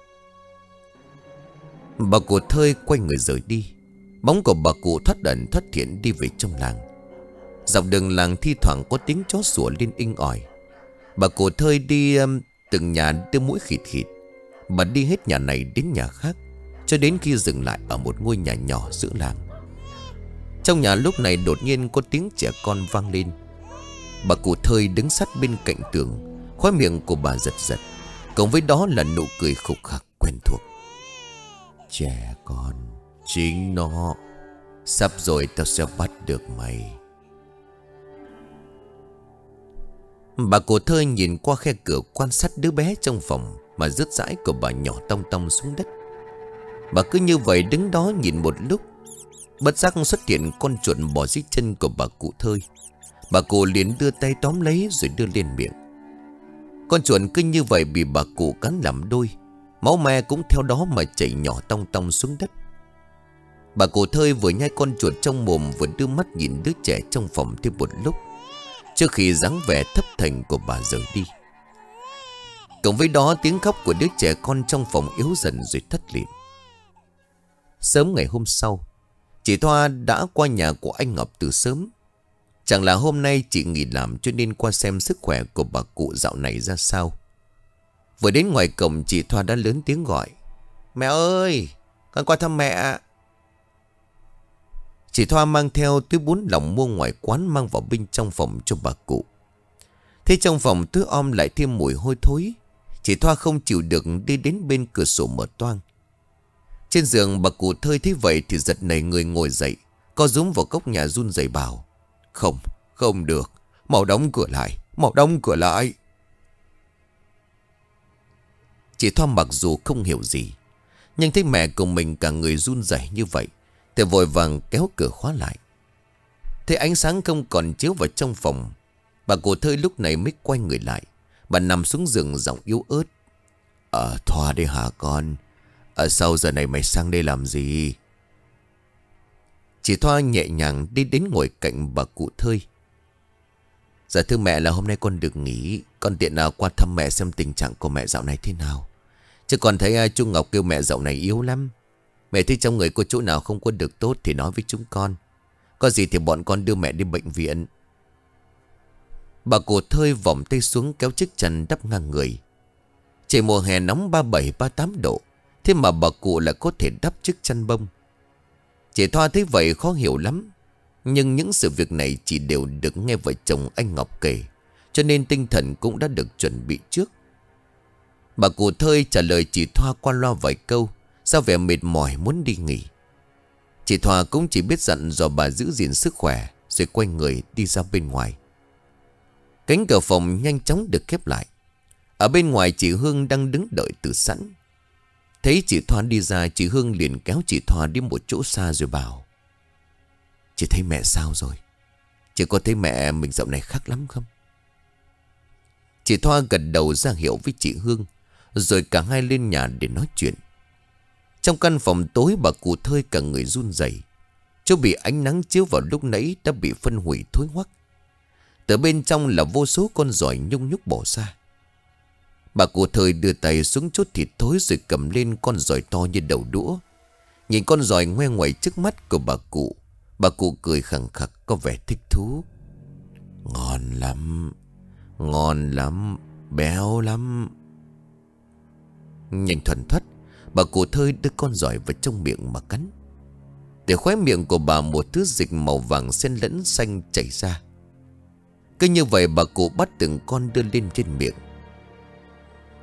Bà cụ Thơi quay người rời đi. Bóng của bà cụ thoát ẩn thoát hiện đi về trong làng. Dọc đường làng thi thoảng có tiếng chó sủa lên inh ỏi. Bà cụ Thơi đi um, từng nhà đưa mũi khịt khịt. Bà đi hết nhà này đến nhà khác, cho đến khi dừng lại ở một ngôi nhà nhỏ giữa làng. Trong nhà lúc này đột nhiên có tiếng trẻ con vang lên. Bà cụ Thơi đứng sát bên cạnh tường, khóe miệng của bà giật giật, cộng với đó là nụ cười khục khặc quen thuộc. Trẻ con, chính nó. Sắp rồi tao sẽ bắt được mày. Bà cụ Thơi nhìn qua khe cửa quan sát đứa bé trong phòng mà rớt rãi của bà nhỏ tong tong xuống đất. Bà cứ như vậy đứng đó nhìn một lúc. Bất giác xuất hiện con chuột bò dưới chân của bà cụ Thơi. Bà cụ liền đưa tay tóm lấy rồi đưa lên miệng. Con chuột cứ như vậy bị bà cụ cắn làm đôi. Máu me cũng theo đó mà chảy nhỏ tong tong xuống đất. Bà cụ Thơi vừa nhai con chuột trong mồm, vừa đưa mắt nhìn đứa trẻ trong phòng thêm một lúc, trước khi dáng vẻ thấp thảnh của bà rời đi. Cộng với đó tiếng khóc của đứa trẻ con trong phòng yếu dần rồi thất lịm. Sớm ngày hôm sau, chị Thoa đã qua nhà của anh Ngọc từ sớm. Chẳng là hôm nay chị nghỉ làm cho nên qua xem sức khỏe của bà cụ dạo này ra sao. Vừa đến ngoài cổng, chị Thoa đã lớn tiếng gọi: mẹ ơi, con qua thăm mẹ. Chị Thoa mang theo túi bún lòng mua ngoài quán mang vào bên trong phòng cho bà cụ. Thế trong phòng tối om lại thêm mùi hôi thối, chị Thoa không chịu được đi đến bên cửa sổ mở toang. Trên giường bà cụ Thơi thấy vậy thì giật nảy người ngồi dậy, co rúm vào góc nhà run rẩy bảo: Không, không được, mau đóng cửa lại, mau đóng cửa lại. Chị Thoa mặc dù không hiểu gì, nhưng thấy mẹ của mình cả người run rẩy như vậy thì vội vàng kéo cửa khóa lại. Thấy ánh sáng không còn chiếu vào trong phòng, bà cụ Thơi lúc này mới quay người lại. Bà nằm xuống giường giọng yếu ớt: Ờ Thoa đây hả con? Ở sau giờ này mày sang đây làm gì? Chị Thoa nhẹ nhàng đi đến ngồi cạnh bà cụ Thơi. Dạ thưa mẹ, là hôm nay con được nghỉ, con tiện nào qua thăm mẹ xem tình trạng của mẹ dạo này thế nào. Chứ còn thấy chú Ngọc kêu mẹ dạo này yếu lắm. Mẹ thấy trong người có chỗ nào không có được tốt thì nói với chúng con. Có gì thì bọn con đưa mẹ đi bệnh viện. Bà cụ Thơi vòng tay xuống kéo chiếc chăn đắp ngang người. Trời mùa hè nóng ba mươi bảy ba mươi tám độ, thế mà bà cụ lại có thể đắp chiếc chăn bông. Chị Thoa thấy vậy khó hiểu lắm. Nhưng những sự việc này chỉ đều được nghe vợ chồng anh Ngọc kể, cho nên tinh thần cũng đã được chuẩn bị trước. Bà cụ Thơi trả lời chị Thoa qua loa vài câu, ra vẻ mệt mỏi muốn đi nghỉ. Chị Thoa cũng chỉ biết dặn dò bà giữ gìn sức khỏe, rồi quay người đi ra bên ngoài. Cánh cửa phòng nhanh chóng được khép lại. Ở bên ngoài chị Hương đang đứng đợi từ sẵn. Thấy chị Thoa đi ra, chị Hương liền kéo chị Thoa đi một chỗ xa rồi bảo: Chị thấy mẹ sao rồi? Chị có thấy mẹ mình dạo này khác lắm không? Chị Thoa gật đầu ra hiệu với chị Hương, rồi cả hai lên nhà để nói chuyện. Trong căn phòng tối, bà cụ Thơi cả người run rẩy. Chỗ bị ánh nắng chiếu vào lúc nãy đã bị phân hủy thối hoắc. Từ bên trong là vô số con giỏi nhung nhúc bỏ ra. Bà cụ Thơi đưa tay xuống chút thịt thối rồi cầm lên con giỏi to như đầu đũa. Nhìn con giỏi ngoe ngoẩy trước mắt của bà cụ, bà cụ cười khẳng khặc có vẻ thích thú. Ngon lắm, ngon lắm, béo lắm. Nhanh thuần thoắt, bà cụ Thơi đưa con giỏi vào trong miệng mà cắn. Từ khóe miệng của bà một thứ dịch màu vàng xen lẫn xanh chảy ra. Cứ như vậy bà cụ bắt từng con đưa lên trên miệng.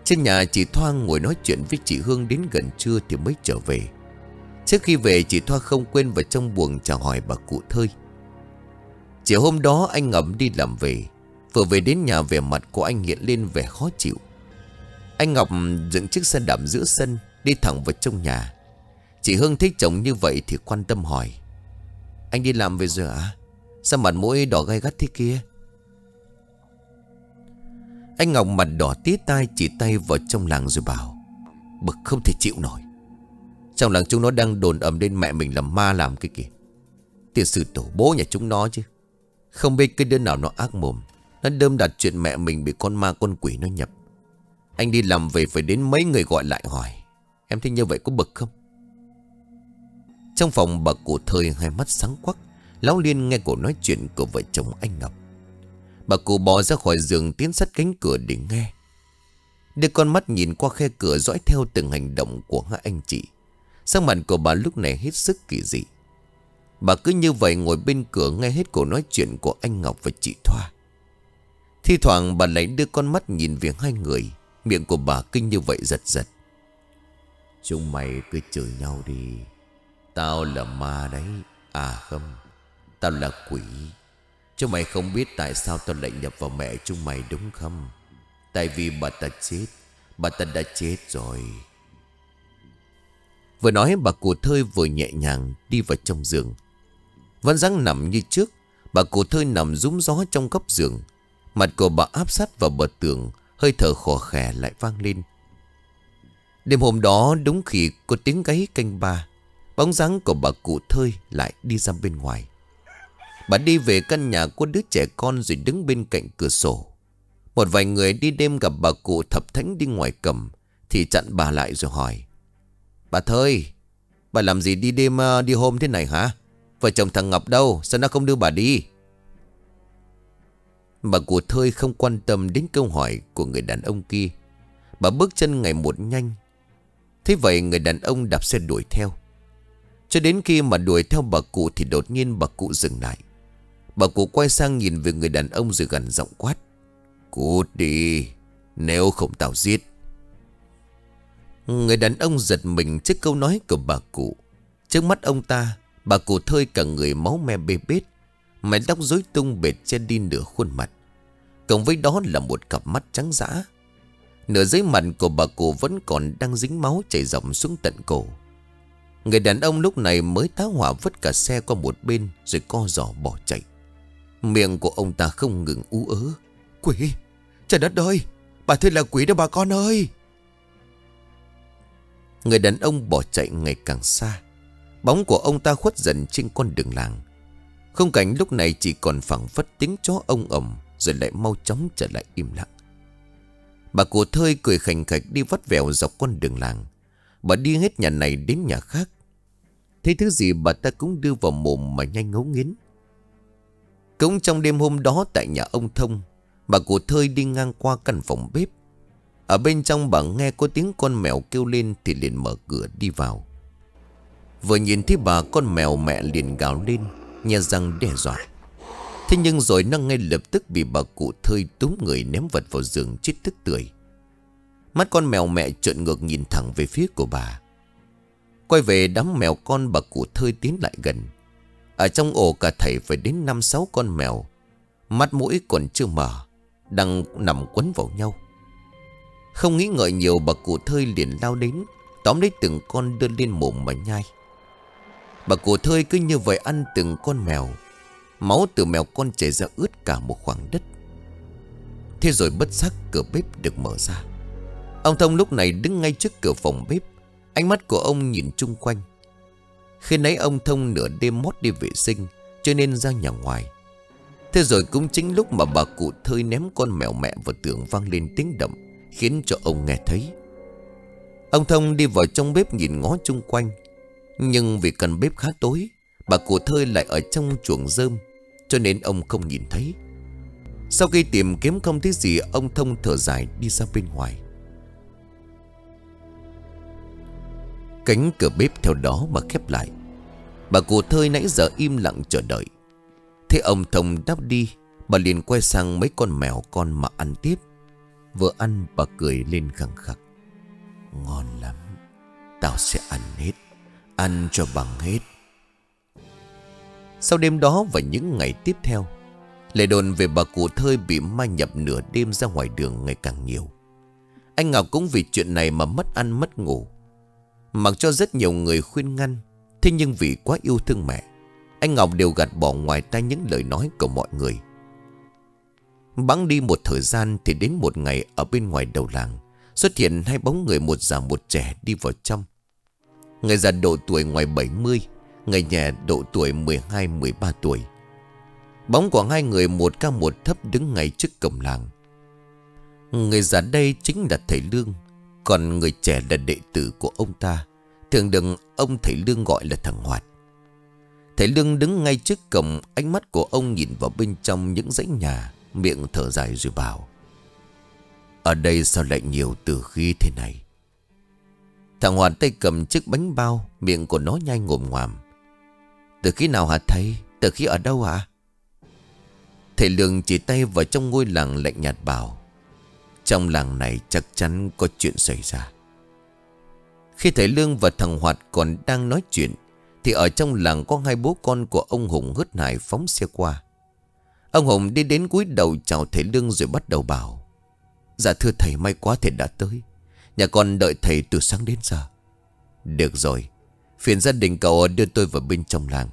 Trên nhà chị Thoa ngồi nói chuyện với chị Hương đến gần trưa thì mới trở về. Trước khi về chị Thoa không quên vào trong buồng chào hỏi bà cụ Thơi. Chiều hôm đó anh Ngọc đi làm về. Vừa về đến nhà vẻ mặt của anh hiện lên vẻ khó chịu. Anh Ngọc dựng chiếc xe đạp giữa sân đi thẳng vào trong nhà. Chị Hương thấy chồng như vậy thì quan tâm hỏi: Anh đi làm về rồi à? Sao mặt mũi đỏ gai gắt thế kia? Anh Ngọc mặt đỏ tía tai chỉ tay vào trong làng rồi bảo: Bực không thể chịu nổi. Trong làng chúng nó đang đồn ầm lên mẹ mình làm ma làm cái kìa. Tiền sử tổ bố nhà chúng nó chứ. Không biết cái đứa nào nó ác mồm, nó đơm đặt chuyện mẹ mình bị con ma con quỷ nó nhập. Anh đi làm về phải đến mấy người gọi lại hỏi: Em thấy như vậy có bực không? Trong phòng bà cụ Thời hai mắt sáng quắc, lão liên nghe cuộc nói chuyện của vợ chồng anh Ngọc. Bà cụ bò ra khỏi giường tiến sát cánh cửa để nghe. Đưa con mắt nhìn qua khe cửa dõi theo từng hành động của hai anh chị. Sắc mặt của bà lúc này hết sức kỳ dị. Bà cứ như vậy ngồi bên cửa nghe hết cuộc nói chuyện của anh Ngọc và chị Thoa. Thi thoảng bà lại đưa con mắt nhìn về hai người. Miệng của bà kinh như vậy giật giật: Chúng mày cứ chửi nhau đi. Tao là ma đấy. À không, tao là quỷ. Chúng mày không biết tại sao tao lại nhập vào mẹ chúng mày đúng không? Tại vì bà ta chết. Bà ta đã chết rồi. Vừa nói bà cụ Thơi vừa nhẹ nhàng đi vào trong giường. Vẫn dáng nằm như trước. Bà cụ Thơi nằm rúm gió trong góc giường. Mặt của bà áp sát vào bờ tường. Hơi thở khò khè lại vang lên. Đêm hôm đó đúng khi có tiếng gáy canh ba, bóng dáng của bà cụ Thơi lại đi ra bên ngoài. Bà đi về căn nhà của đứa trẻ con rồi đứng bên cạnh cửa sổ. Một vài người đi đêm gặp bà cụ thập thánh đi ngoài cầm thì chặn bà lại rồi hỏi: Bà Thơi, bà làm gì đi đêm đi hôm thế này hả? Vợ chồng thằng Ngọc đâu? Sao nó không đưa bà đi? Bà cụ Thơi không quan tâm đến câu hỏi của người đàn ông kia. Bà bước chân ngày một nhanh. Thế vậy người đàn ông đạp xe đuổi theo. Cho đến khi mà đuổi theo bà cụ thì đột nhiên bà cụ dừng lại. Bà cụ quay sang nhìn về người đàn ông rồi gằn giọng quát: Cút đi, nếu không tao giết. Người đàn ông giật mình trước câu nói của bà cụ. Trước mắt ông ta, bà cụ Thơi cả người máu me bê bết, mái tóc rối tung bệt che đi nửa khuôn mặt. Cộng với đó là một cặp mắt trắng dã. Nửa dưới mặt của bà cụ vẫn còn đang dính máu chảy ròng xuống tận cổ. Người đàn ông lúc này mới tá hỏa vứt cả xe qua một bên rồi co giò bỏ chạy. Miệng của ông ta không ngừng ú ớ: Quỷ! Trời đất ơi! Bà Thơi là quỷ đó bà con ơi! Người đàn ông bỏ chạy ngày càng xa. Bóng của ông ta khuất dần trên con đường làng. Khung cảnh lúc này chỉ còn phảng phất tiếng chó ông ầm, rồi lại mau chóng trở lại im lặng. Bà cụ Thơi cười khành khạch đi vắt vẻo dọc con đường làng. Bà đi hết nhà này đến nhà khác. Thấy thứ gì bà ta cũng đưa vào mồm mà nhanh ngấu nghiến. Cũng trong đêm hôm đó tại nhà ông Thông, bà cụ Thơi đi ngang qua căn phòng bếp. Ở bên trong bà nghe có tiếng con mèo kêu lên thì liền mở cửa đi vào. Vừa nhìn thấy bà, con mèo mẹ liền gào lên, nhe răng đe dọa. Thế nhưng rồi nó ngay lập tức bị bà cụ Thơi túm người ném vật vào giường chết tức tưởi. Mắt con mèo mẹ trợn ngược nhìn thẳng về phía của bà. Quay về đám mèo con, bà cụ Thơi tiến lại gần. Ở trong ổ cả thảy phải đến năm sáu con mèo. Mắt mũi còn chưa mở, đang nằm quấn vào nhau. Không nghĩ ngợi nhiều, bà cụ Thơi liền lao đến, tóm lấy từng con đưa lên mồm mà nhai. Bà cụ Thơi cứ như vậy ăn từng con mèo. Máu từ mèo con chảy ra ướt cả một khoảng đất. Thế rồi bất giác cửa bếp được mở ra. Ông Thông lúc này đứng ngay trước cửa phòng bếp. Ánh mắt của ông nhìn chung quanh. Khi nãy ông Thông nửa đêm mót đi vệ sinh, cho nên ra nhà ngoài. Thế rồi cũng chính lúc mà bà cụ Thơi ném con mèo mẹ vào tường vang lên tiếng động, khiến cho ông nghe thấy. Ông Thông đi vào trong bếp nhìn ngó chung quanh. Nhưng vì căn bếp khá tối, bà cụ Thơi lại ở trong chuồng rơm, cho nên ông không nhìn thấy. Sau khi tìm kiếm không thấy gì, ông Thông thở dài đi ra bên ngoài. Cánh cửa bếp theo đó mà khép lại. Bà cụ Thơi nãy giờ im lặng chờ đợi. Thế ông Thông đáp đi, bà liền quay sang mấy con mèo con mà ăn tiếp. Vừa ăn bà cười lên khăng khặc. Ngon lắm, tao sẽ ăn hết, ăn cho bằng hết. Sau đêm đó và những ngày tiếp theo, lời đồn về bà cụ Thơi bị ma nhập nửa đêm ra ngoài đường ngày càng nhiều. Anh Ngọc cũng vì chuyện này mà mất ăn mất ngủ. Mặc cho rất nhiều người khuyên ngăn, thế nhưng vì quá yêu thương mẹ, anh Ngọc đều gạt bỏ ngoài tai những lời nói của mọi người. Bẵng đi một thời gian thì đến một ngày, ở bên ngoài đầu làng xuất hiện hai bóng người, một già một trẻ đi vào trong. Người già độ tuổi ngoài bảy mươi, người trẻ độ tuổi mười hai mười ba tuổi. Bóng của hai người một cao một thấp đứng ngay trước cổng làng. Người già đây chính là thầy Lương, còn người trẻ là đệ tử của ông ta, thường được ông thầy Lương gọi là thằng Hoạt. Thầy Lương đứng ngay trước cổng, ánh mắt của ông nhìn vào bên trong những dãy nhà, miệng thở dài rồi bảo: ở đây sao lại nhiều tử khí thế này? Thằng Hoạt tay cầm chiếc bánh bao, miệng của nó nhai ngồm ngoàm. Tử khí nào hả thầy? Tử khí ở đâu hả? Thầy Lương chỉ tay vào trong ngôi làng lạnh nhạt bảo: trong làng này chắc chắn có chuyện xảy ra. Khi thầy Lương và thằng Hoạt còn đang nói chuyện thì ở trong làng có hai bố con của ông Hùng hớt hải phóng xe qua. Ông Hùng đi đến cúi đầu chào thầy Lương rồi bắt đầu bảo: dạ thưa thầy, may quá thầy đã tới. Nhà con đợi thầy từ sáng đến giờ. Được rồi, phiền gia đình cậu đưa tôi vào bên trong làng.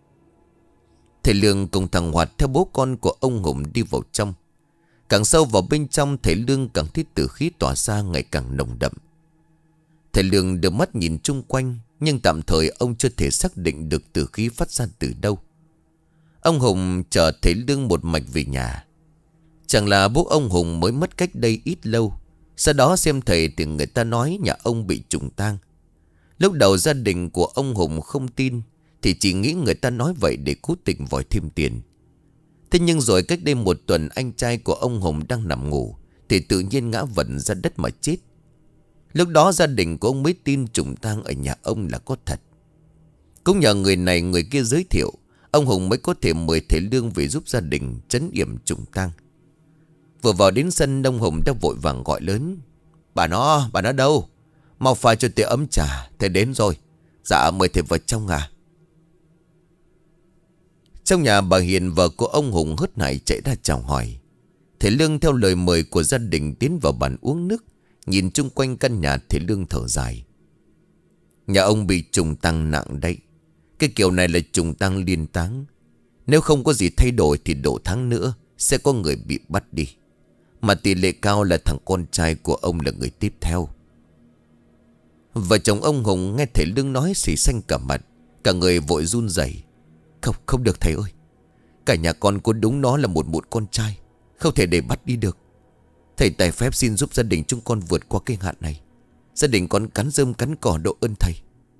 Thầy Lương cùng thằng Hoạt theo bố con của ông Hùng đi vào trong. Càng sâu vào bên trong, thầy Lương càng thấy tử khí tỏa ra ngày càng nồng đậm. Thầy Lương đưa mắt nhìn chung quanh, nhưng tạm thời ông chưa thể xác định được tử khí phát ra từ đâu. Ông Hùng chờ thầy Lương một mạch về nhà. Chẳng là bố ông Hùng mới mất cách đây ít lâu. Sau đó xem thầy thì người ta nói nhà ông bị trùng tang. Lúc đầu gia đình của ông Hùng không tin, thì chỉ nghĩ người ta nói vậy để cố tình vòi thêm tiền. Thế nhưng rồi cách đây một tuần, anh trai của ông Hùng đang nằm ngủ thì tự nhiên ngã vật ra đất mà chết. Lúc đó gia đình của ông mới tin trùng tang ở nhà ông là có thật. Cũng nhờ người này người kia giới thiệu, ông Hùng mới có thể mời thầy Lương về giúp gia đình trấn yểm trùng tang. Vừa vào đến sân, ông Hùng đã vội vàng gọi lớn: Bà nó, bà nó đâu? Mau pha cho tôi ấm trà, thầy đến rồi. Dạ mời thầy vào trong à. Trong nhà, bà Hiền vợ của ông Hùng hớt hải chạy ra chào hỏi. Thầy Lương theo lời mời của gia đình tiến vào bàn uống nước. Nhìn chung quanh căn nhà, thầy Lương thở dài: nhà ông bị trùng tang nặng đấy. Cái kiểu này là trùng tang liên táng. Nếu không có gì thay đổi thì độ tháng nữa sẽ có người bị bắt đi. Mà tỷ lệ cao là thằng con trai của ông là người tiếp theo. Vợ chồng ông Hùng nghe thầy Lương nói xỉ xanh cả mặt. Cả người vội run rẩy: Không, không được thầy ơi. Cả nhà con có đúng nó là một một con trai, không thể để bắt đi được. Thầy tài phép xin giúp gia đình chúng con vượt qua cái hạn này. Gia đình con cắn rơm cắn cỏ độ ơn thầy.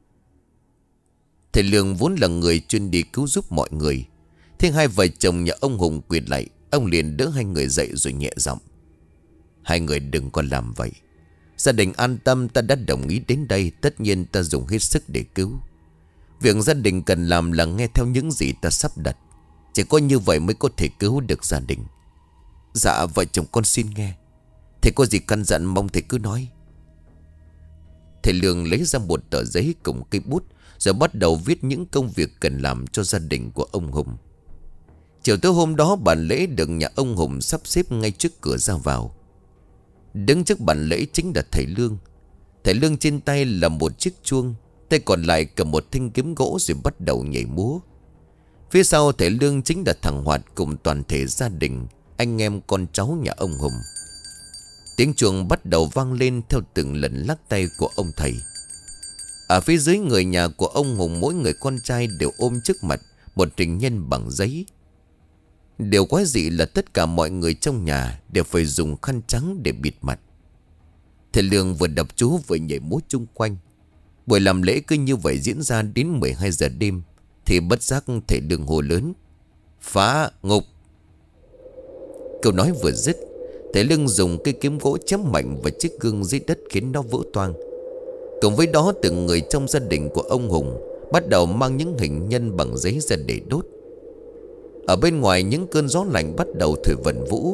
Thầy Lương vốn là người chuyên đi cứu giúp mọi người. Thế hai vợ chồng nhà ông Hùng quỳ lại, ông liền đỡ hai người dậy rồi nhẹ giọng: hai người đừng có làm vậy. Gia đình an tâm, ta đã đồng ý đến đây. Tất nhiên ta dùng hết sức để cứu. Việc gia đình cần làm là nghe theo những gì ta sắp đặt. Chỉ có như vậy mới có thể cứu được gia đình. Dạ vợ chồng con xin nghe. Thầy có gì căn dặn mong thầy cứ nói. Thầy Lương lấy ra một tờ giấy cùng cây bút, rồi bắt đầu viết những công việc cần làm cho gia đình của ông Hùng. Chiều tối hôm đó, bàn lễ được nhà ông Hùng sắp xếp ngay trước cửa ra vào. Đứng trước bàn lễ chính là thầy Lương. Thầy Lương trên tay là một chiếc chuông, tay còn lại cầm một thanh kiếm gỗ rồi bắt đầu nhảy múa. Phía sau thầy Lương chính là thằng Hoạt cùng toàn thể gia đình, anh em con cháu nhà ông Hùng. Tiếng chuông bắt đầu vang lên theo từng lần lắc tay của ông thầy. Ở phía dưới, người nhà của ông Hùng mỗi người con trai đều ôm trước mặt một hình nhân bằng giấy. Điều quái dị là tất cả mọi người trong nhà đều phải dùng khăn trắng để bịt mặt. Thầy Lương vừa đọc chú vừa nhảy múa chung quanh. Buổi làm lễ cứ như vậy diễn ra đến mười hai giờ đêm. Thì bất giác thầy Lương hô lớn: phá ngục. Câu nói vừa dứt, thầy Lương dùng cây kiếm gỗ chém mạnh vào chiếc gương dưới đất khiến nó vỡ toang. Cùng với đó, từng người trong gia đình của ông Hùng bắt đầu mang những hình nhân bằng giấy ra để đốt. Ở bên ngoài, những cơn gió lạnh bắt đầu thổi vần vũ.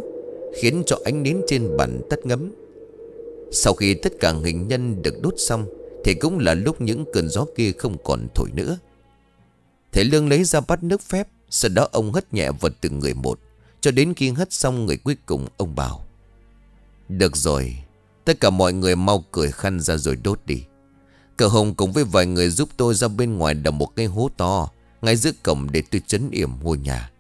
khiến cho ánh nến trên bàn tắt ngấm. Sau khi tất cả hình nhân được đốt xong thì cũng là lúc những cơn gió kia không còn thổi nữa. Thầy Lương lấy ra bát nước phép, sau đó ông hất nhẹ vào từng người một, cho đến khi hất xong người cuối cùng ông bảo: được rồi, tất cả mọi người mau cởi khăn ra rồi đốt đi. Cậu Hùng cùng với vài người giúp tôi ra bên ngoài đào một cái hố to ngay giữa cổng để tôi trấn yểm ngôi nhà.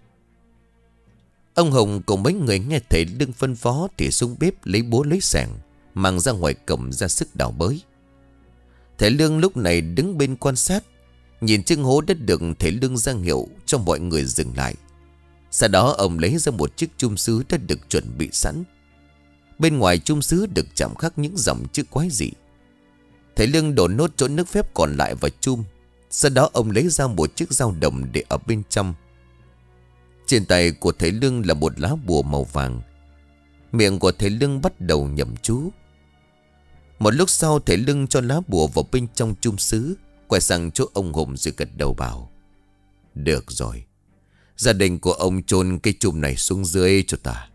Ông Hùng cùng mấy người nghe thầy Lương phân phó thì xuống bếp lấy búa lấy xẻng, mang ra ngoài cổng ra sức đào bới. Thầy Lương lúc này đứng bên quan sát, nhìn chiếc hố đất được thầy Lương ra hiệu cho mọi người dừng lại. Sau đó ông lấy ra một chiếc chum sứ đã được chuẩn bị sẵn. Bên ngoài chum sứ được chạm khắc những dòng chữ quái dị. Thầy Lương đổ nốt chỗ nước phép còn lại vào chum. Sau đó ông lấy ra một chiếc dao đồng để ở bên trong. Trên tay của thầy Lương là một lá bùa màu vàng. Miệng của thầy Lương bắt đầu nhẩm chú. Một lúc sau thầy Lương cho lá bùa vào bên trong chum sứ, quay sang chỗ ông Hùng rồi gật đầu bảo: được rồi, gia đình của ông chôn cái chum này xuống dưới cho ta.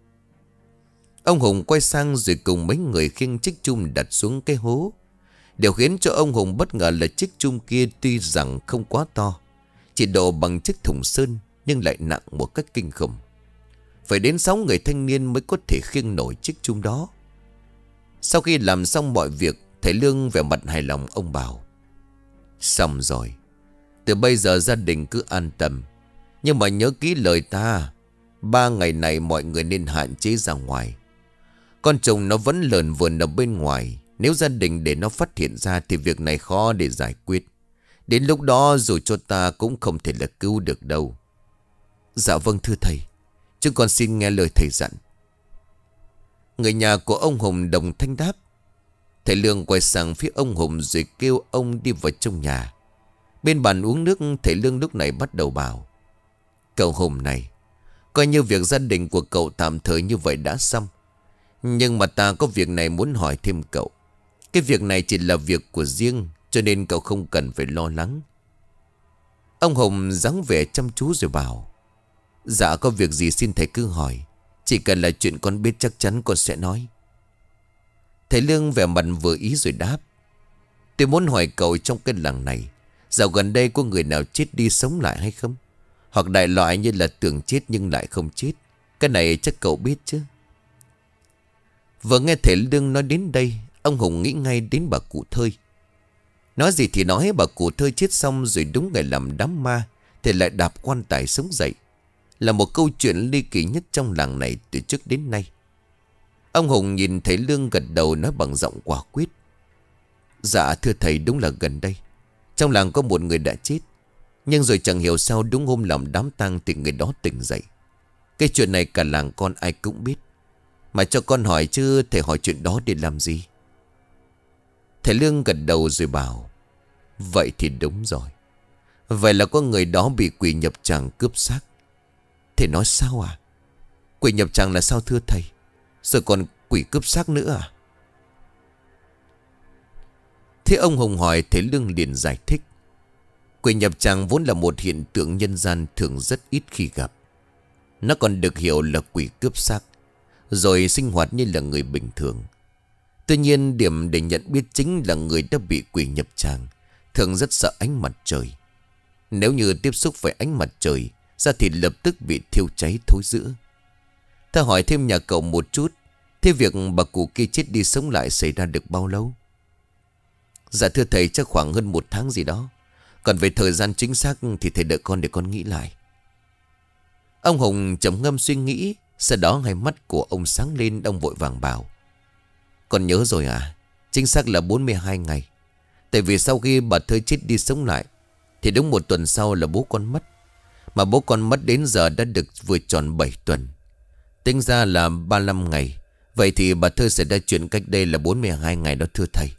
Ông Hùng quay sang rồi cùng mấy người khiêng chiếc chum đặt xuống cái hố. Điều khiến cho ông Hùng bất ngờ là chiếc chum kia tuy rằng không quá to, chỉ độ bằng chiếc thùng sơn, nhưng lại nặng một cách kinh khủng. Phải đến sáu người thanh niên mới có thể khiêng nổi chiếc chum đó. Sau khi làm xong mọi việc, thầy Lương vẻ mặt hài lòng, ông bảo: xong rồi, từ bây giờ gia đình cứ an tâm. Nhưng mà nhớ kỹ lời ta, ba ngày này mọi người nên hạn chế ra ngoài. Con trùng nó vẫn lờn vờn ở bên ngoài, nếu gia đình để nó phát hiện ra thì việc này khó để giải quyết. Đến lúc đó dù cho ta cũng không thể là cứu được đâu. Dạ vâng thưa thầy, chúng con xin nghe lời thầy dặn. Người nhà của ông Hùng đồng thanh đáp. Thầy Lương quay sang phía ông Hùng rồi kêu ông đi vào trong nhà. Bên bàn uống nước, thầy Lương lúc này bắt đầu bảo: cậu Hùng này, coi như việc gia đình của cậu tạm thời như vậy đã xong. Nhưng mà ta có việc này muốn hỏi thêm cậu. Cái việc này chỉ là việc của riêng, cho nên cậu không cần phải lo lắng. Ông Hùng dáng vẻ chăm chú rồi bảo: dạ có việc gì xin thầy cứ hỏi. Chỉ cần là chuyện con biết chắc chắn con sẽ nói. Thầy Lương vẻ mặt vừa ý rồi đáp: tôi muốn hỏi cậu, trong cái làng này dạo gần đây có người nào chết đi sống lại hay không? Hoặc đại loại như là tưởng chết nhưng lại không chết. Cái này chắc cậu biết chứ? Vừa nghe thầy Lương nói đến đây, ông Hùng nghĩ ngay đến bà cụ Thơi. Nói gì thì nói, bà cụ Thơi chết xong rồi đúng ngày làm đám ma thì lại đạp quan tài sống dậy, là một câu chuyện ly kỳ nhất trong làng này từ trước đến nay. Ông Hùng nhìn thầy Lương gật đầu nói bằng giọng quả quyết: dạ thưa thầy, đúng là gần đây trong làng có một người đã chết. Nhưng rồi chẳng hiểu sao đúng hôm làm đám tang thì người đó tỉnh dậy. Cái chuyện này cả làng con ai cũng biết. Mà cho con hỏi chứ thầy hỏi chuyện đó để làm gì? Thầy Lương gật đầu rồi bảo: vậy thì đúng rồi. Vậy là có người đó bị quỷ nhập tràng cướp xác. Thầy nói sao à? Quỷ nhập tràng là sao thưa thầy? Rồi còn quỷ cướp xác nữa à? Thế ông Hùng hỏi, thầy Lương liền giải thích: quỷ nhập tràng vốn là một hiện tượng nhân gian thường rất ít khi gặp. Nó còn được hiểu là quỷ cướp xác, rồi sinh hoạt như là người bình thường. Tuy nhiên điểm để nhận biết chính là người đã bị quỷ nhập tràng thường rất sợ ánh mặt trời. Nếu như tiếp xúc với ánh mặt trời, da thịt lập tức bị thiêu cháy thối rữa. Ta hỏi thêm nhà cậu một chút, thế việc bà cụ kia chết đi sống lại xảy ra được bao lâu? Dạ thưa thầy, chắc khoảng hơn một tháng gì đó. Còn về thời gian chính xác thì thầy đợi con để con nghĩ lại. Ông Hùng trầm ngâm suy nghĩ. Sau đó hai mắt của ông sáng lên, ông vội vàng bảo: con nhớ rồi à? Chính xác là bốn mươi hai ngày. Tại vì sau khi bà Thơi chết đi sống lại thì đúng một tuần sau là bố con mất. Mà bố con mất đến giờ đã được vừa tròn bảy tuần. Tính ra là ba mươi lăm ngày. Vậy thì bà Thơi xảy ra chuyện cách đây là bốn mươi hai ngày đó thưa thầy.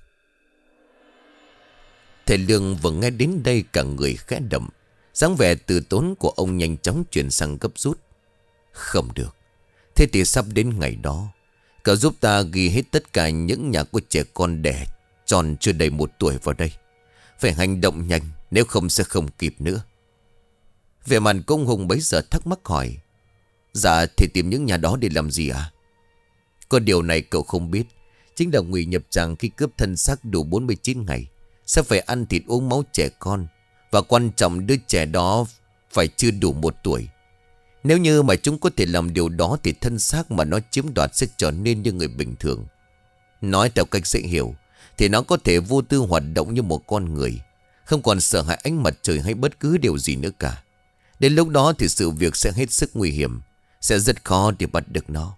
Thầy Lương vừa nghe đến đây cả người khẽ động. Dáng vẻ từ tốn của ông nhanh chóng chuyển sang gấp rút: không được. Thế thì sắp đến ngày đó, cậu giúp ta ghi hết tất cả những nhà của trẻ con đẻ tròn chưa đầy một tuổi vào đây. Phải hành động nhanh, nếu không sẽ không kịp nữa. Về mặt công Hùng bấy giờ thắc mắc hỏi: Dạ thì tìm những nhà đó để làm gì à? Có điều này cậu không biết. Chính là Ngụy Nhập Tràng khi cướp thân xác đủ bốn mươi chín ngày sẽ phải ăn thịt uống máu trẻ con. Và quan trọng đứa trẻ đó phải chưa đủ một tuổi. Nếu như mà chúng có thể làm điều đó thì thân xác mà nó chiếm đoạt sẽ trở nên như người bình thường. Nói theo cách dễ hiểu thì nó có thể vô tư hoạt động như một con người, không còn sợ hãi ánh mặt trời hay bất cứ điều gì nữa cả. Đến lúc đó thì sự việc sẽ hết sức nguy hiểm, sẽ rất khó để bắt được nó.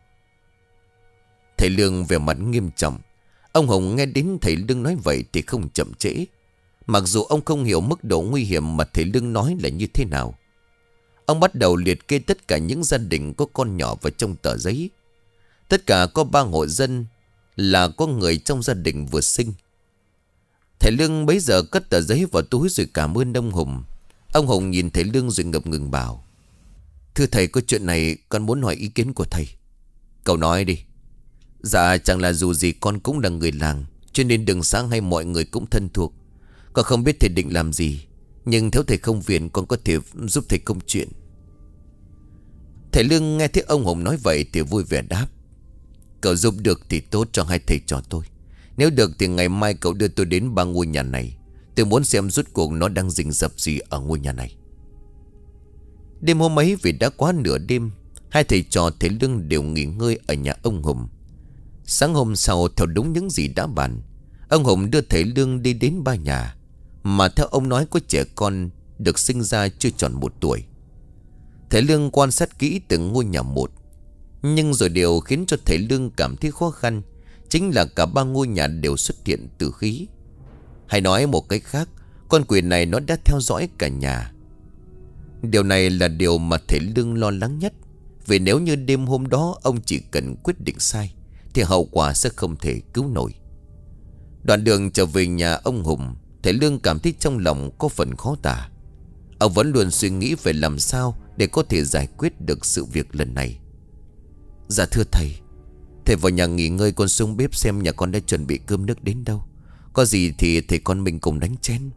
Thầy Lương vẻ mặt nghiêm trọng. Ông Hồng nghe đến thầy Lương nói vậy thì không chậm trễ. Mặc dù ông không hiểu mức độ nguy hiểm mà thầy Lương nói là như thế nào. Ông bắt đầu liệt kê tất cả những gia đình có con nhỏ vào trong tờ giấy. Tất cả có ba hộ dân là có người trong gia đình vừa sinh. Thầy Lương bấy giờ cất tờ giấy vào túi rồi cảm ơn ông Hùng. Ông Hùng nhìn thầy Lương rồi ngập ngừng bảo: Thưa thầy, có chuyện này con muốn hỏi ý kiến của thầy. Cậu nói đi. Dạ chẳng là dù gì con cũng là người làng, cho nên đường xã hay mọi người cũng thân thuộc. Con không biết thầy định làm gì, nhưng nếu thầy không phiền con có thể giúp thầy công chuyện. Thầy Lương nghe thấy ông Hùng nói vậy thì vui vẻ đáp: Cậu giúp được thì tốt cho hai thầy trò tôi. Nếu được thì ngày mai cậu đưa tôi đến ba ngôi nhà này. Tôi muốn xem rốt cuộc nó đang rình rập gì ở ngôi nhà này. Đêm hôm ấy vì đã quá nửa đêm, hai thầy trò thầy Lương đều nghỉ ngơi ở nhà ông Hùng. Sáng hôm sau theo đúng những gì đã bàn, ông Hùng đưa thầy Lương đi đến ba nhà mà theo ông nói có trẻ con được sinh ra chưa tròn một tuổi. Thầy Lương quan sát kỹ từng ngôi nhà một. Nhưng rồi điều khiến cho thầy Lương cảm thấy khó khăn chính là cả ba ngôi nhà đều xuất hiện tử khí. Hay nói một cách khác, con quỷ này nó đã theo dõi cả nhà. Điều này là điều mà thầy Lương lo lắng nhất. Vì nếu như đêm hôm đó ông chỉ cần quyết định sai thì hậu quả sẽ không thể cứu nổi. Đoạn đường trở về nhà ông Hùng, thầy Lương cảm thấy trong lòng có phần khó tả. Ông vẫn luôn suy nghĩ về làm sao để có thể giải quyết được sự việc lần này. Dạ thưa thầy, thầy vào nhà nghỉ ngơi, con xuống bếp xem nhà con đã chuẩn bị cơm nước đến đâu. Có gì thì thầy con mình cùng đánh chén.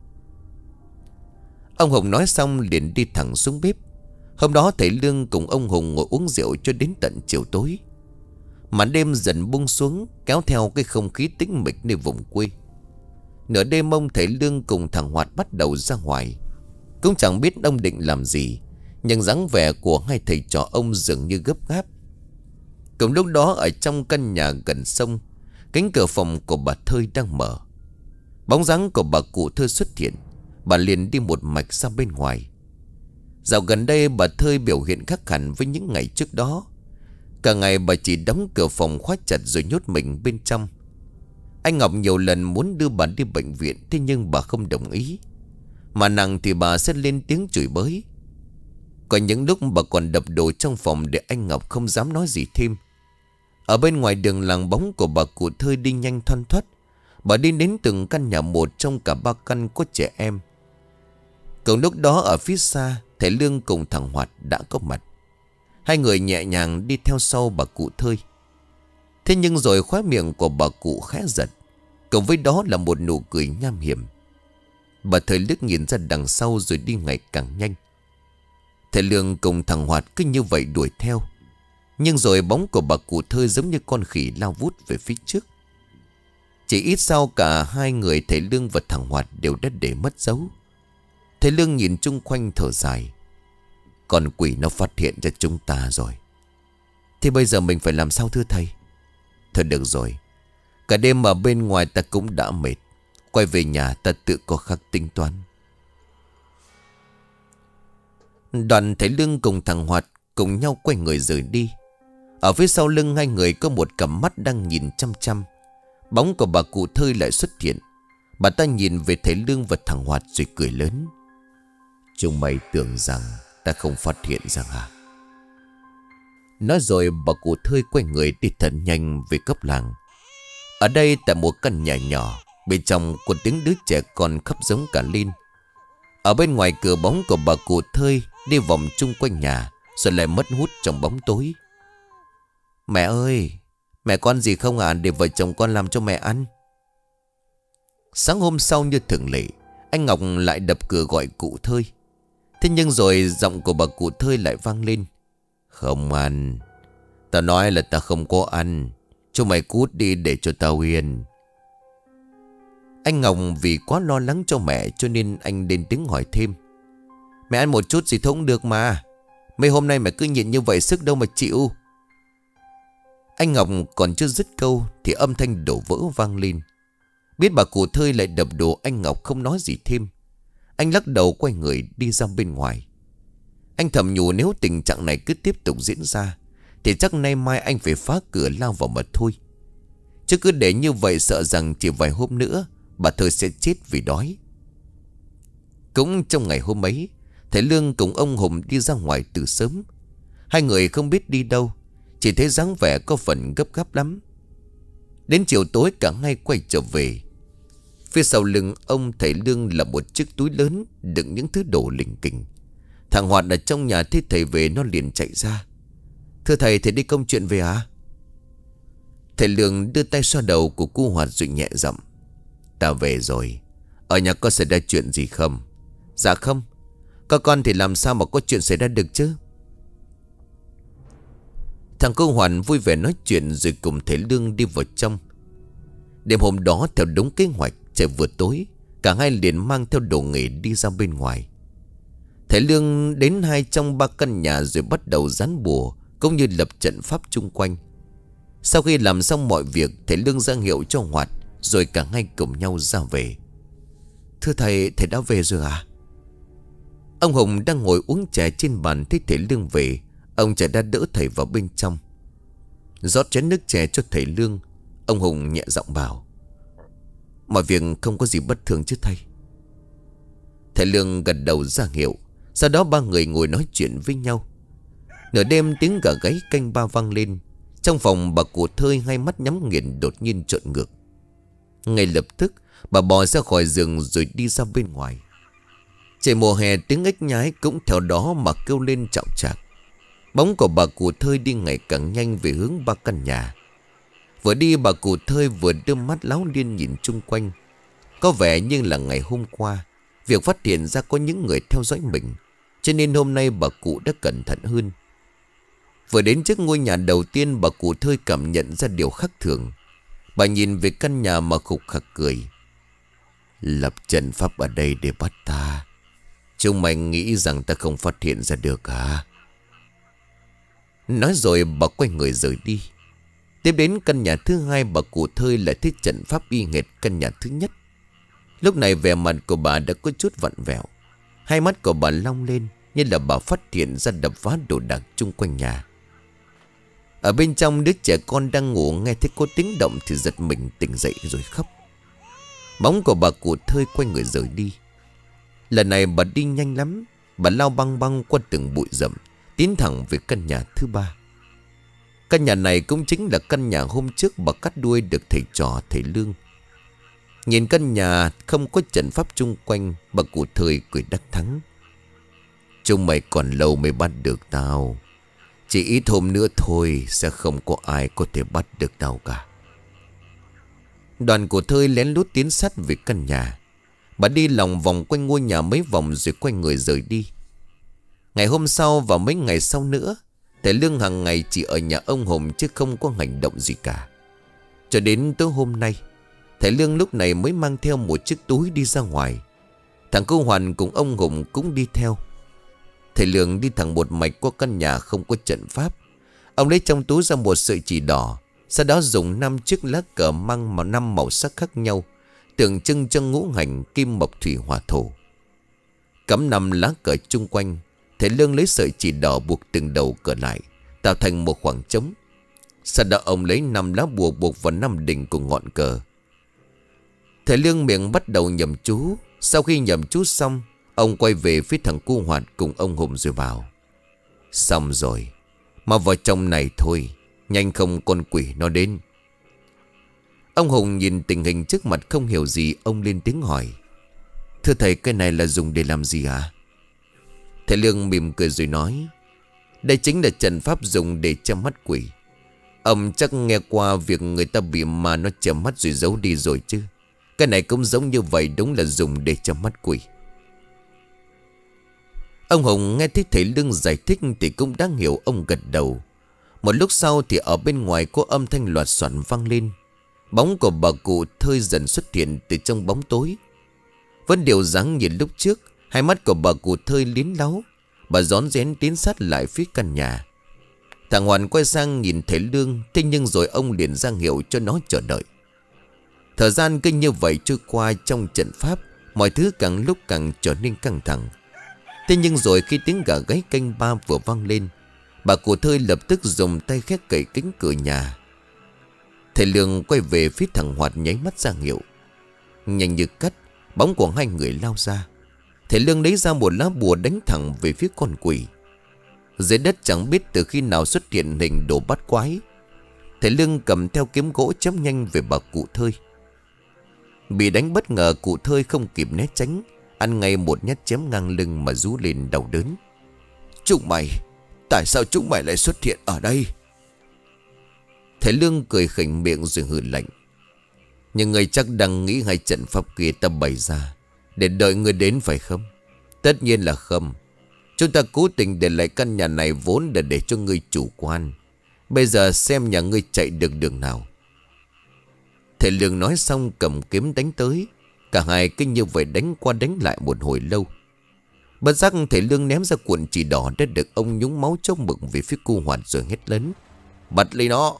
Ông Hùng nói xong liền đi thẳng xuống bếp. Hôm đó thầy Lương cùng ông Hùng ngồi uống rượu cho đến tận chiều tối. Màn đêm dần buông xuống, kéo theo cái không khí tĩnh mịch nơi vùng quê. Nửa đêm ông thầy Lương cùng thằng Hoạt bắt đầu ra ngoài. Cũng chẳng biết ông định làm gì, nhưng dáng vẻ của hai thầy trò ông dường như gấp gáp. Cùng lúc đó ở trong căn nhà gần sông, cánh cửa phòng của bà Thơi đang mở. Bóng dáng của bà cụ Thơi xuất hiện. Bà liền đi một mạch ra bên ngoài. Dạo gần đây bà Thơi biểu hiện khác hẳn với những ngày trước đó. Cả ngày bà chỉ đóng cửa phòng khóa chặt rồi nhốt mình bên trong. Anh Ngọc nhiều lần muốn đưa bà đi bệnh viện, thế nhưng bà không đồng ý. Mà nặng thì bà sẽ lên tiếng chửi bới. Có những lúc bà còn đập đồ trong phòng để anh Ngọc không dám nói gì thêm. Ở bên ngoài đường làng, bóng của bà cụ Thơi đi nhanh thoăn thoắt. Bà đi đến từng căn nhà một trong cả ba căn có trẻ em. Cùng lúc đó ở phía xa, thầy Lương cùng thằng Hoạt đã có mặt. Hai người nhẹ nhàng đi theo sau bà cụ Thơi. Thế nhưng rồi khóe miệng của bà cụ khẽ giật, cùng với đó là một nụ cười nham hiểm. Bà Thơi liếc nhìn ra đằng sau rồi đi ngày càng nhanh. Thầy Lương cùng thằng Hoạt cứ như vậy đuổi theo. Nhưng rồi bóng của bà cụ Thơi giống như con khỉ lao vút về phía trước. Chỉ ít sau cả hai người thầy Lương và thằng Hoạt đều đã để mất dấu. Thầy Lương nhìn chung quanh thở dài. Con quỷ nó phát hiện ra chúng ta rồi. Thì bây giờ mình phải làm sao thưa thầy? Thôi được rồi, cả đêm ở bên ngoài ta cũng đã mệt. Quay về nhà ta tự có khắc tính toán. Đoàn thầy Lương cùng thằng Hoạt cùng nhau quay người rời đi. Ở phía sau lưng hai người có một cặp mắt đang nhìn chăm chăm. Bóng của bà cụ Thơi lại xuất hiện. Bà ta nhìn về thầy Lương và thằng Hoạt rồi cười lớn. Chúng mày tưởng rằng ta không phát hiện ra hả? Nói rồi bà cụ Thơi quay người đi thật nhanh về cấp làng. Ở đây tại một căn nhà nhỏ, bên trong có tiếng đứa trẻ con khóc giống cả lên. Ở bên ngoài cửa, bóng của bà cụ Thơi đi vòng chung quanh nhà rồi lại mất hút trong bóng tối. Mẹ ơi, mẹ con gì không à, để vợ chồng con làm cho mẹ ăn. Sáng hôm sau như thường lệ, anh Ngọc lại đập cửa gọi cụ Thơi. Thế nhưng rồi giọng của bà cụ Thơi lại vang lên. Không ăn. Tao nói là tao không có ăn. Chúng mày cút đi để cho tao yên. Anh Ngọc vì quá lo lắng cho mẹ cho nên anh lên tiếng hỏi thêm. Mẹ ăn một chút gì thôi cũng được mà. Mấy hôm nay mẹ cứ nhịn như vậy sức đâu mà chịu. Anh Ngọc còn chưa dứt câu thì âm thanh đổ vỡ vang lên. Biết bà cụ Thơi lại đập đổ anh Ngọc không nói gì thêm. Anh lắc đầu quay người đi ra bên ngoài. Anh thầm nhủ nếu tình trạng này cứ tiếp tục diễn ra thì chắc nay mai anh phải phá cửa lao vào mà thôi. Chứ cứ để như vậy sợ rằng chỉ vài hôm nữa bà Thơi sẽ chết vì đói. Cũng trong ngày hôm ấy, thầy Lương cùng ông Hùng đi ra ngoài từ sớm. Hai người không biết đi đâu, chỉ thấy dáng vẻ có phần gấp gáp lắm. Đến chiều tối cả hai quay trở về. Phía sau lưng ông thầy Lương là một chiếc túi lớn đựng những thứ đồ lỉnh kỉnh. Thằng Hoạt ở trong nhà thấy thầy về nó liền chạy ra. Thưa thầy, thầy đi công chuyện về à? Thầy Lương đưa tay xoa đầu của cô Hoạt rồi nhẹ giọng. Ta về rồi. Ở nhà có xảy ra chuyện gì không? Dạ không. Các con thì làm sao mà có chuyện xảy ra được chứ? Thằng cô Hoàn vui vẻ nói chuyện rồi cùng thầy Lương đi vào trong. Đêm hôm đó theo đúng kế hoạch, trời vừa tối, cả hai liền mang theo đồ nghề đi ra bên ngoài. Thầy Lương đến hai trong ba căn nhà rồi bắt đầu dán bùa cũng như lập trận pháp chung quanh. Sau khi làm xong mọi việc, thầy Lương ra hiệu cho Hoạt rồi cả hai cùng nhau ra về. Thưa thầy, thầy đã về rồi à? Ông Hùng đang ngồi uống trà trên bàn thấy thầy Lương về. Ông chạy ra đỡ thầy vào bên trong, rót chén nước chè cho thầy Lương. Ông Hùng nhẹ giọng bảo. Mọi việc không có gì bất thường chứ thầy? Thầy Lương gật đầu ra hiệu. Sau đó ba người ngồi nói chuyện với nhau. Nửa đêm tiếng gà gáy canh ba vang lên. Trong phòng bà cụ Thơi hai mắt nhắm nghiền đột nhiên trợn ngược. Ngay lập tức bà bò ra khỏi giường rồi đi ra bên ngoài. Trời mùa hè tiếng ếch nhái cũng theo đó mà kêu lên trọng trạc. Bóng của bà cụ Thơi đi ngày càng nhanh về hướng ba căn nhà. Vừa đi bà cụ Thơi vừa đưa mắt láo liên nhìn chung quanh. Có vẻ như là ngày hôm qua việc phát hiện ra có những người theo dõi mình, cho nên hôm nay bà cụ đã cẩn thận hơn. Vừa đến trước ngôi nhà đầu tiên, bà cụ Thơi cảm nhận ra điều khác thường. Bà nhìn về căn nhà mà khục khặc cười. Lập trận pháp ở đây để bắt ta. Chúng mày nghĩ rằng ta không phát hiện ra được à? Nói rồi bà quay người rời đi. Tiếp đến căn nhà thứ hai, bà cụ Thơi lại thấy trận pháp y hệt căn nhà thứ nhất. Lúc này vẻ mặt của bà đã có chút vặn vẹo. Hai mắt của bà long lên như là bà phát hiện ra đập phá đồ đạc chung quanh nhà. Ở bên trong, đứa trẻ con đang ngủ nghe thấy có tiếng động thì giật mình tỉnh dậy rồi khóc. Bóng của bà cụ Thơi quay người rời đi. Lần này bà đi nhanh lắm. Bà lao băng băng qua từng bụi rậm, tiến thẳng về căn nhà thứ ba. Căn nhà này cũng chính là căn nhà hôm trước bà cắt đuôi được thầy trò thầy Lương. Nhìn căn nhà không có trận pháp chung quanh, bà cụ Thơi cười đắc thắng. Chúng mày còn lâu mới bắt được tao. Chỉ ít hôm nữa thôi sẽ không có ai có thể bắt được tao cả. Đoàn của Thơi lén lút tiến sát về căn nhà. Bà đi lòng vòng quanh ngôi nhà mấy vòng rồi quay người rời đi. Ngày hôm sau và mấy ngày sau nữa, thầy Lương hàng ngày chỉ ở nhà ông Hùng chứ không có hành động gì cả. Cho đến tối hôm nay, thầy Lương lúc này mới mang theo một chiếc túi đi ra ngoài. Thằng cô Hoàn cùng ông Hùng cũng đi theo. Thầy Lương đi thẳng một mạch qua căn nhà không có trận pháp. Ông lấy trong túi ra một sợi chỉ đỏ, sau đó dùng năm chiếc lá cờ mang màu năm màu sắc khác nhau, tượng trưng cho ngũ hành kim mộc thủy hỏa thổ. Cắm năm lá cờ chung quanh, thầy Lương lấy sợi chỉ đỏ buộc từng đầu cờ lại, tạo thành một khoảng trống. Sau đó ông lấy năm lá bùa buộc vào năm đỉnh của ngọn cờ. Thầy Lương miệng bắt đầu nhầm chú. Sau khi nhầm chú xong, ông quay về phía thằng cu Hoạt cùng ông Hùng rồi bảo. Xong rồi, mà vào trong này thôi, nhanh không con quỷ nó đến. Ông Hùng nhìn tình hình trước mặt không hiểu gì, ông lên tiếng hỏi. Thưa thầy, cái này là dùng để làm gì hả? Thầy Lương mỉm cười rồi nói. Đây chính là trận pháp dùng để che mắt quỷ. Ông chắc nghe qua việc người ta bị ma nó che mắt rồi giấu đi rồi chứ. Cái này cũng giống như vậy, đúng là dùng để che mắt quỷ. Ông Hùng nghe thấy thầy Lương giải thích thì cũng đã hiểu, ông gật đầu. Một lúc sau thì ở bên ngoài có âm thanh loạt soạn vang lên. Bóng của bà cụ Thơi dần xuất hiện từ trong bóng tối. Vẫn đều dáng nhìn lúc trước. Hai mắt của bà cụ Thơi liến láu. Bà rón rén tiến sát lại phía căn nhà. Thằng Hoàn quay sang nhìn thầy Lương. Thế nhưng rồi ông liền ra hiệu cho nó chờ đợi. Thời gian cứ như vậy trôi qua trong trận pháp. Mọi thứ càng lúc càng trở nên căng thẳng. Thế nhưng rồi khi tiếng gà gáy canh ba vừa vang lên, bà cụ Thơi lập tức dùng tay khét cậy kính cửa nhà. Thầy Lương quay về phía thằng Hoạt nháy mắt ra hiệu. Nhanh như cắt, bóng của hai người lao ra. Thầy Lương lấy ra một lá bùa đánh thẳng về phía con quỷ. Dưới đất chẳng biết từ khi nào xuất hiện hình đồ bát quái. Thầy Lương cầm theo kiếm gỗ chém nhanh về bà cụ Thơi. Bị đánh bất ngờ, cụ Thơi không kịp né tránh, ăn ngay một nhát chém ngang lưng mà rú lên đau đớn. Chúng mày, tại sao chúng mày lại xuất hiện ở đây? Thầy Lương cười khỉnh miệng rồi hừ lạnh. Nhưng người chắc đang nghĩ hai trận pháp kia ta bày ra để đợi người đến phải không? Tất nhiên là không. Chúng ta cố tình để lại căn nhà này vốn là để cho ngươi chủ quan. Bây giờ xem nhà ngươi chạy được đường nào. Thầy Lương nói xong cầm kiếm đánh tới. Cả hai cứ như vậy đánh qua đánh lại một hồi lâu. Bất giác thầy Lương ném ra cuộn chỉ đỏ đã được ông nhúng máu trong mực về phía cô Hoàn rồi hét lớn. Bắt lấy nó.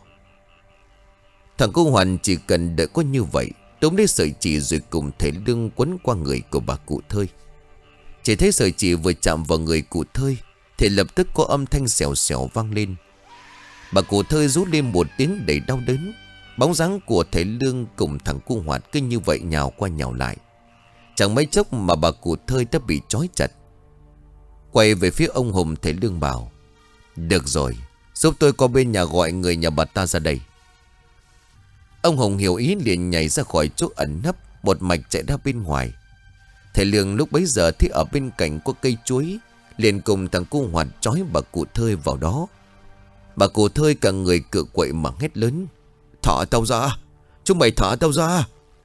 Thằng cô Hoàn chỉ cần đợi có như vậy, túm lấy sợi chỉ rồi cùng thầy Lương quấn qua người của bà cụ Thơi. Chỉ thấy sợi chỉ vừa chạm vào người cụ Thơi thì lập tức có âm thanh xèo xèo vang lên. Bà cụ Thơi rú lên một tiếng đầy đau đớn. Bóng dáng của thầy Lương cùng thằng cu Hoạt cứ như vậy nhào qua nhào lại. Chẳng mấy chốc mà bà cụ Thơi đã bị trói chặt. Quay về phía ông Hùng, thầy Lương bảo: Được rồi, giúp tôi qua bên nhà gọi người nhà bà ta ra đây. Ông Hùng hiểu ý liền nhảy ra khỏi chỗ ẩn nấp, một mạch chạy ra bên ngoài. Thầy Lương lúc bấy giờ thấy ở bên cạnh có cây chuối, liền cùng thằng cu Hoạt trói bà cụ Thơi vào đó. Bà cụ Thơi cả người cựa quậy mà hét lớn: Thả tao ra, chúng mày thả tao ra.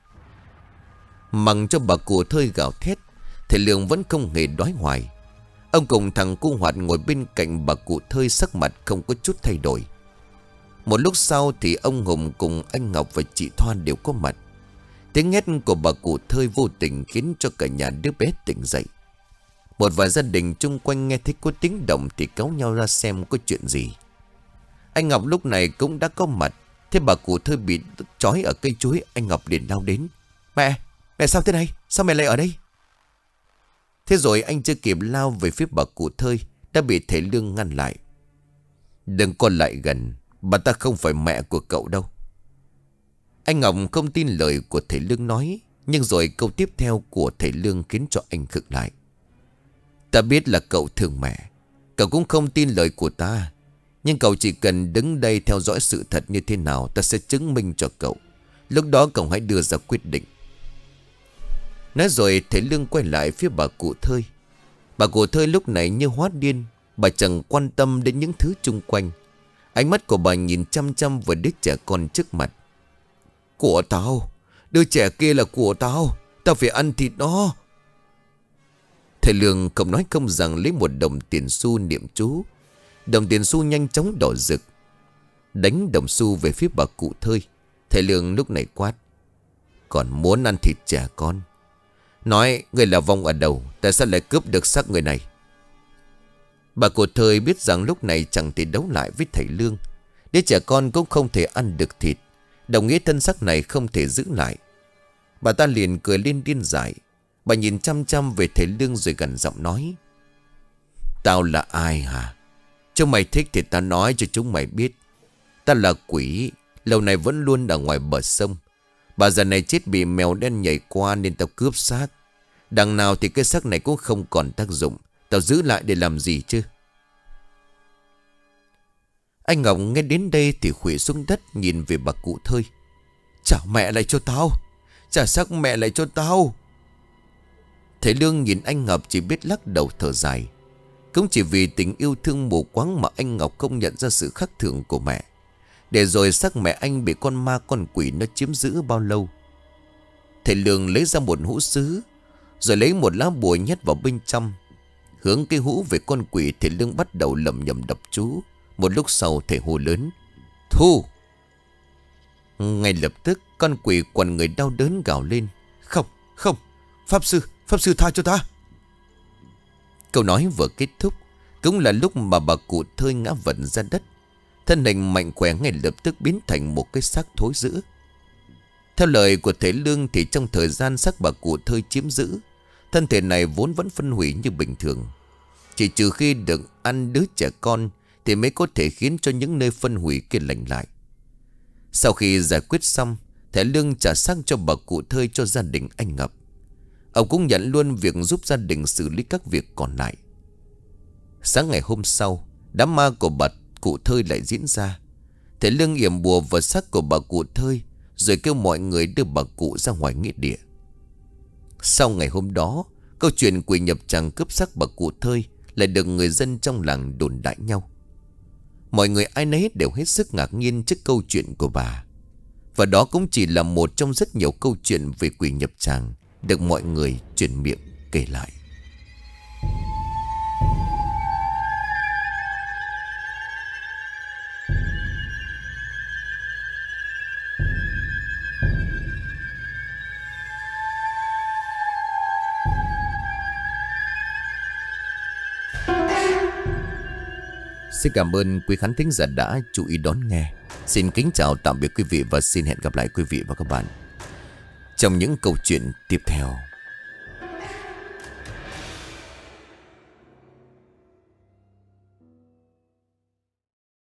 Mặc cho bà cụ Thơi gào thét, thầy Lương vẫn không hề đoái hoài. Ông cùng thằng cu Hoạt ngồi bên cạnh bà cụ Thơi, sắc mặt không có chút thay đổi. Một lúc sau thì ông Hùng cùng anh Ngọc và chị Thoa đều có mặt. Tiếng hét của bà cụ Thơi vô tình khiến cho cả nhà đứa bé tỉnh dậy. Một vài gia đình chung quanh nghe thấy có tiếng động thì kéo nhau ra xem có chuyện gì. Anh Ngọc lúc này cũng đã có mặt. Thế bà cụ Thơi bị trói ở cây chuối, anh Ngọc liền lao đến. Mẹ, mẹ sao thế này? Sao mẹ lại ở đây? Thế rồi anh chưa kịp lao về phía bà cụ Thơi đã bị thầy Lương ngăn lại. Đừng có lại gần, bà ta không phải mẹ của cậu đâu. Anh Ngọc không tin lời của thầy Lương nói. Nhưng rồi câu tiếp theo của thầy Lương khiến cho anh khựng lại. Ta biết là cậu thương mẹ, cậu cũng không tin lời của ta. Nhưng cậu chỉ cần đứng đây theo dõi sự thật như thế nào, ta sẽ chứng minh cho cậu. Lúc đó cậu hãy đưa ra quyết định. Nói rồi thầy Lương quay lại phía bà cụ Thơi. Bà cụ Thơi lúc này như hóa điên. Bà chẳng quan tâm đến những thứ chung quanh. Ánh mắt của bà nhìn chăm chăm vào đứa trẻ con trước mặt. Của tao, đứa trẻ kia là của tao, tao phải ăn thịt nó. Thầy Lương không nói không rằng lấy một đồng tiền xu niệm chú. Đồng tiền xu nhanh chóng đỏ rực. Đánh đồng xu về phía bà cụ Thơi. Thầy Lương lúc này quát: Còn muốn ăn thịt trẻ con? Nói người là vong ở đâu, tại sao lại cướp được xác người này? Bà cụ Thơi biết rằng lúc này chẳng thể đấu lại với thầy Lương. Đứa trẻ con cũng không thể ăn được thịt, đồng nghĩa thân xác này không thể giữ lại. Bà ta liền cười lên điên dại. Bà nhìn chăm chăm về thầy Lương rồi gần giọng nói: Tao là ai hả? Chúng mày thích thì ta nói cho chúng mày biết. Ta là quỷ, lâu nay vẫn luôn ở ngoài bờ sông. Bà già này chết bị mèo đen nhảy qua nên tao cướp xác. Đằng nào thì cái xác này cũng không còn tác dụng, tao giữ lại để làm gì chứ? Anh Ngọc nghe đến đây thì khuỵu xuống đất nhìn về bà cụ Thơi. Trả mẹ lại cho tao, trả xác mẹ lại cho tao. Thầy Lương nhìn anh Ngọc chỉ biết lắc đầu thở dài. Cũng chỉ vì tình yêu thương mù quáng mà anh Ngọc không nhận ra sự khác thường của mẹ. Để rồi xác mẹ anh bị con ma con quỷ nó chiếm giữ bao lâu. Thầy Lương lấy ra một hũ sứ, rồi lấy một lá bùa nhét vào bên trong. hướng cái hũ về con quỷ, thầy Lương bắt đầu lẩm nhẩm đọc chú. Một lúc sau thầy hô lớn: Thu! Ngay lập tức con quỷ quằn người đau đớn gào lên: Không, không, Pháp Sư, Pháp Sư tha cho ta. Câu nói vừa kết thúc cũng là lúc mà bà cụ Thơi ngã vật ra đất. Thân hình mạnh khỏe ngay lập tức biến thành một cái xác thối rữa. Theo lời của thầy Lương thì trong thời gian xác bà cụ Thơi chiếm giữ, thân thể này vốn vẫn phân hủy như bình thường. Chỉ trừ khi được ăn đứa trẻ con thì mới có thể khiến cho những nơi phân hủy kia lành lại. Sau khi giải quyết xong, thầy Lương trả xác cho bà cụ Thơi cho gia đình anh Ngập. Ông cũng nhận luôn việc giúp gia đình xử lý các việc còn lại. Sáng ngày hôm sau, đám ma của bà cụ Thơi lại diễn ra. Thầy Lương yểm bùa vào xác của bà cụ Thơi, rồi kêu mọi người đưa bà cụ ra ngoài nghĩa địa. Sau ngày hôm đó, câu chuyện quỷ nhập tràng cướp xác bà cụ Thơi lại được người dân trong làng đồn đại nhau. Mọi người ai nấy đều hết sức ngạc nhiên trước câu chuyện của bà. Và đó cũng chỉ là một trong rất nhiều câu chuyện về quỷ nhập tràng được mọi người truyền miệng kể lại. Xin cảm ơn quý khán thính giả đã chú ý đón nghe. Xin kính chào tạm biệt quý vị và xin hẹn gặp lại quý vị và các bạn trong những câu chuyện tiếp theo.